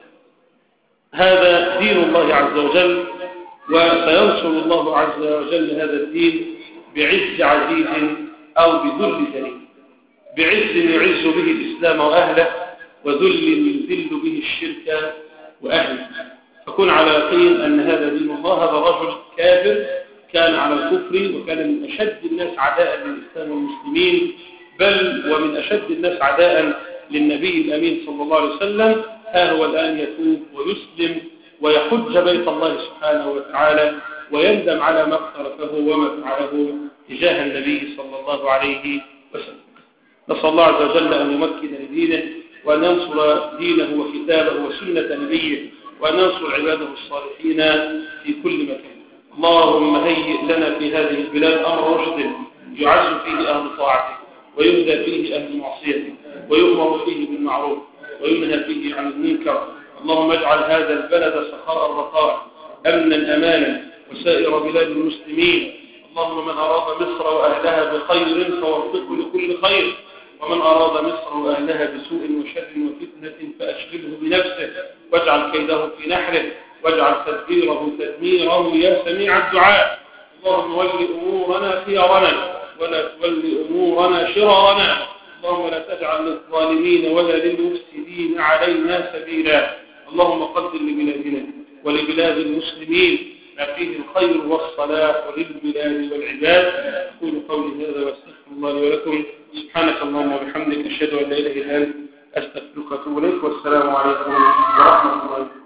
[SPEAKER 1] هذا دين الله عز وجل، وسينصر الله عز وجل هذا الدين بعز عزيز أو بذل ذليل، بعز يعز به الإسلام وأهله، وذل يذل به الشرك وأهله. فكن على يقين أن هذا دين الله. هذا رجل كافر كان على الكفر، وكان من أشد الناس عداء للإسلام والمسلمين، بل ومن أشد الناس عداء للنبي الأمين صلى الله عليه وسلم. ها هو الآن يتوب ويسلم ويحج بيت الله سبحانه وتعالى، ويندم على ما اقترفه وما فعله تجاه النبي صلى الله عليه وسلم. نسأل الله عز وجل أن يمكن لدينه، وأن ينصر دينه وكتابه وسنة نبيه، وأن ينصر عباده الصالحين في كل مكان. اللهم هيئ لنا في هذه البلاد أمر رشد يعز فيه أهل طاعتك، ويهدى فيه أهل معصيتك، ويؤمر فيه بالمعروف وينهى فيه عن المنكر. اللهم اجعل هذا البلد سخاء رخاء، أمنا أمانا، وسائر بلاد المسلمين. اللهم من أراد مصر وأهلها بخير فوفقه لكل خير، ومن أراد مصر وأهلها بسوء وشر وفتنة فأشغله بنفسه، واجعل كيده في نحره، واجعل تدبيره تدميره يا سميع الدعاء. اللهم ول أمورنا خيارنا، ولا تول أمورنا شرارنا. اللهم لا تجعل للظالمين ولا للمفسدين علينا سبيلا. اللهم قدر لبلادنا ولبلاد المسلمين ما فيه الخير والصلاح وللبلاد والعباد. أقول قولي هذا واستغفر الله لي ولكم. سبحانك اللهم وبحمدك، أشهد أن لا إله إلا أنت، أستغفرك وأتوب إليك، والسلام عليكم ورحمة الله.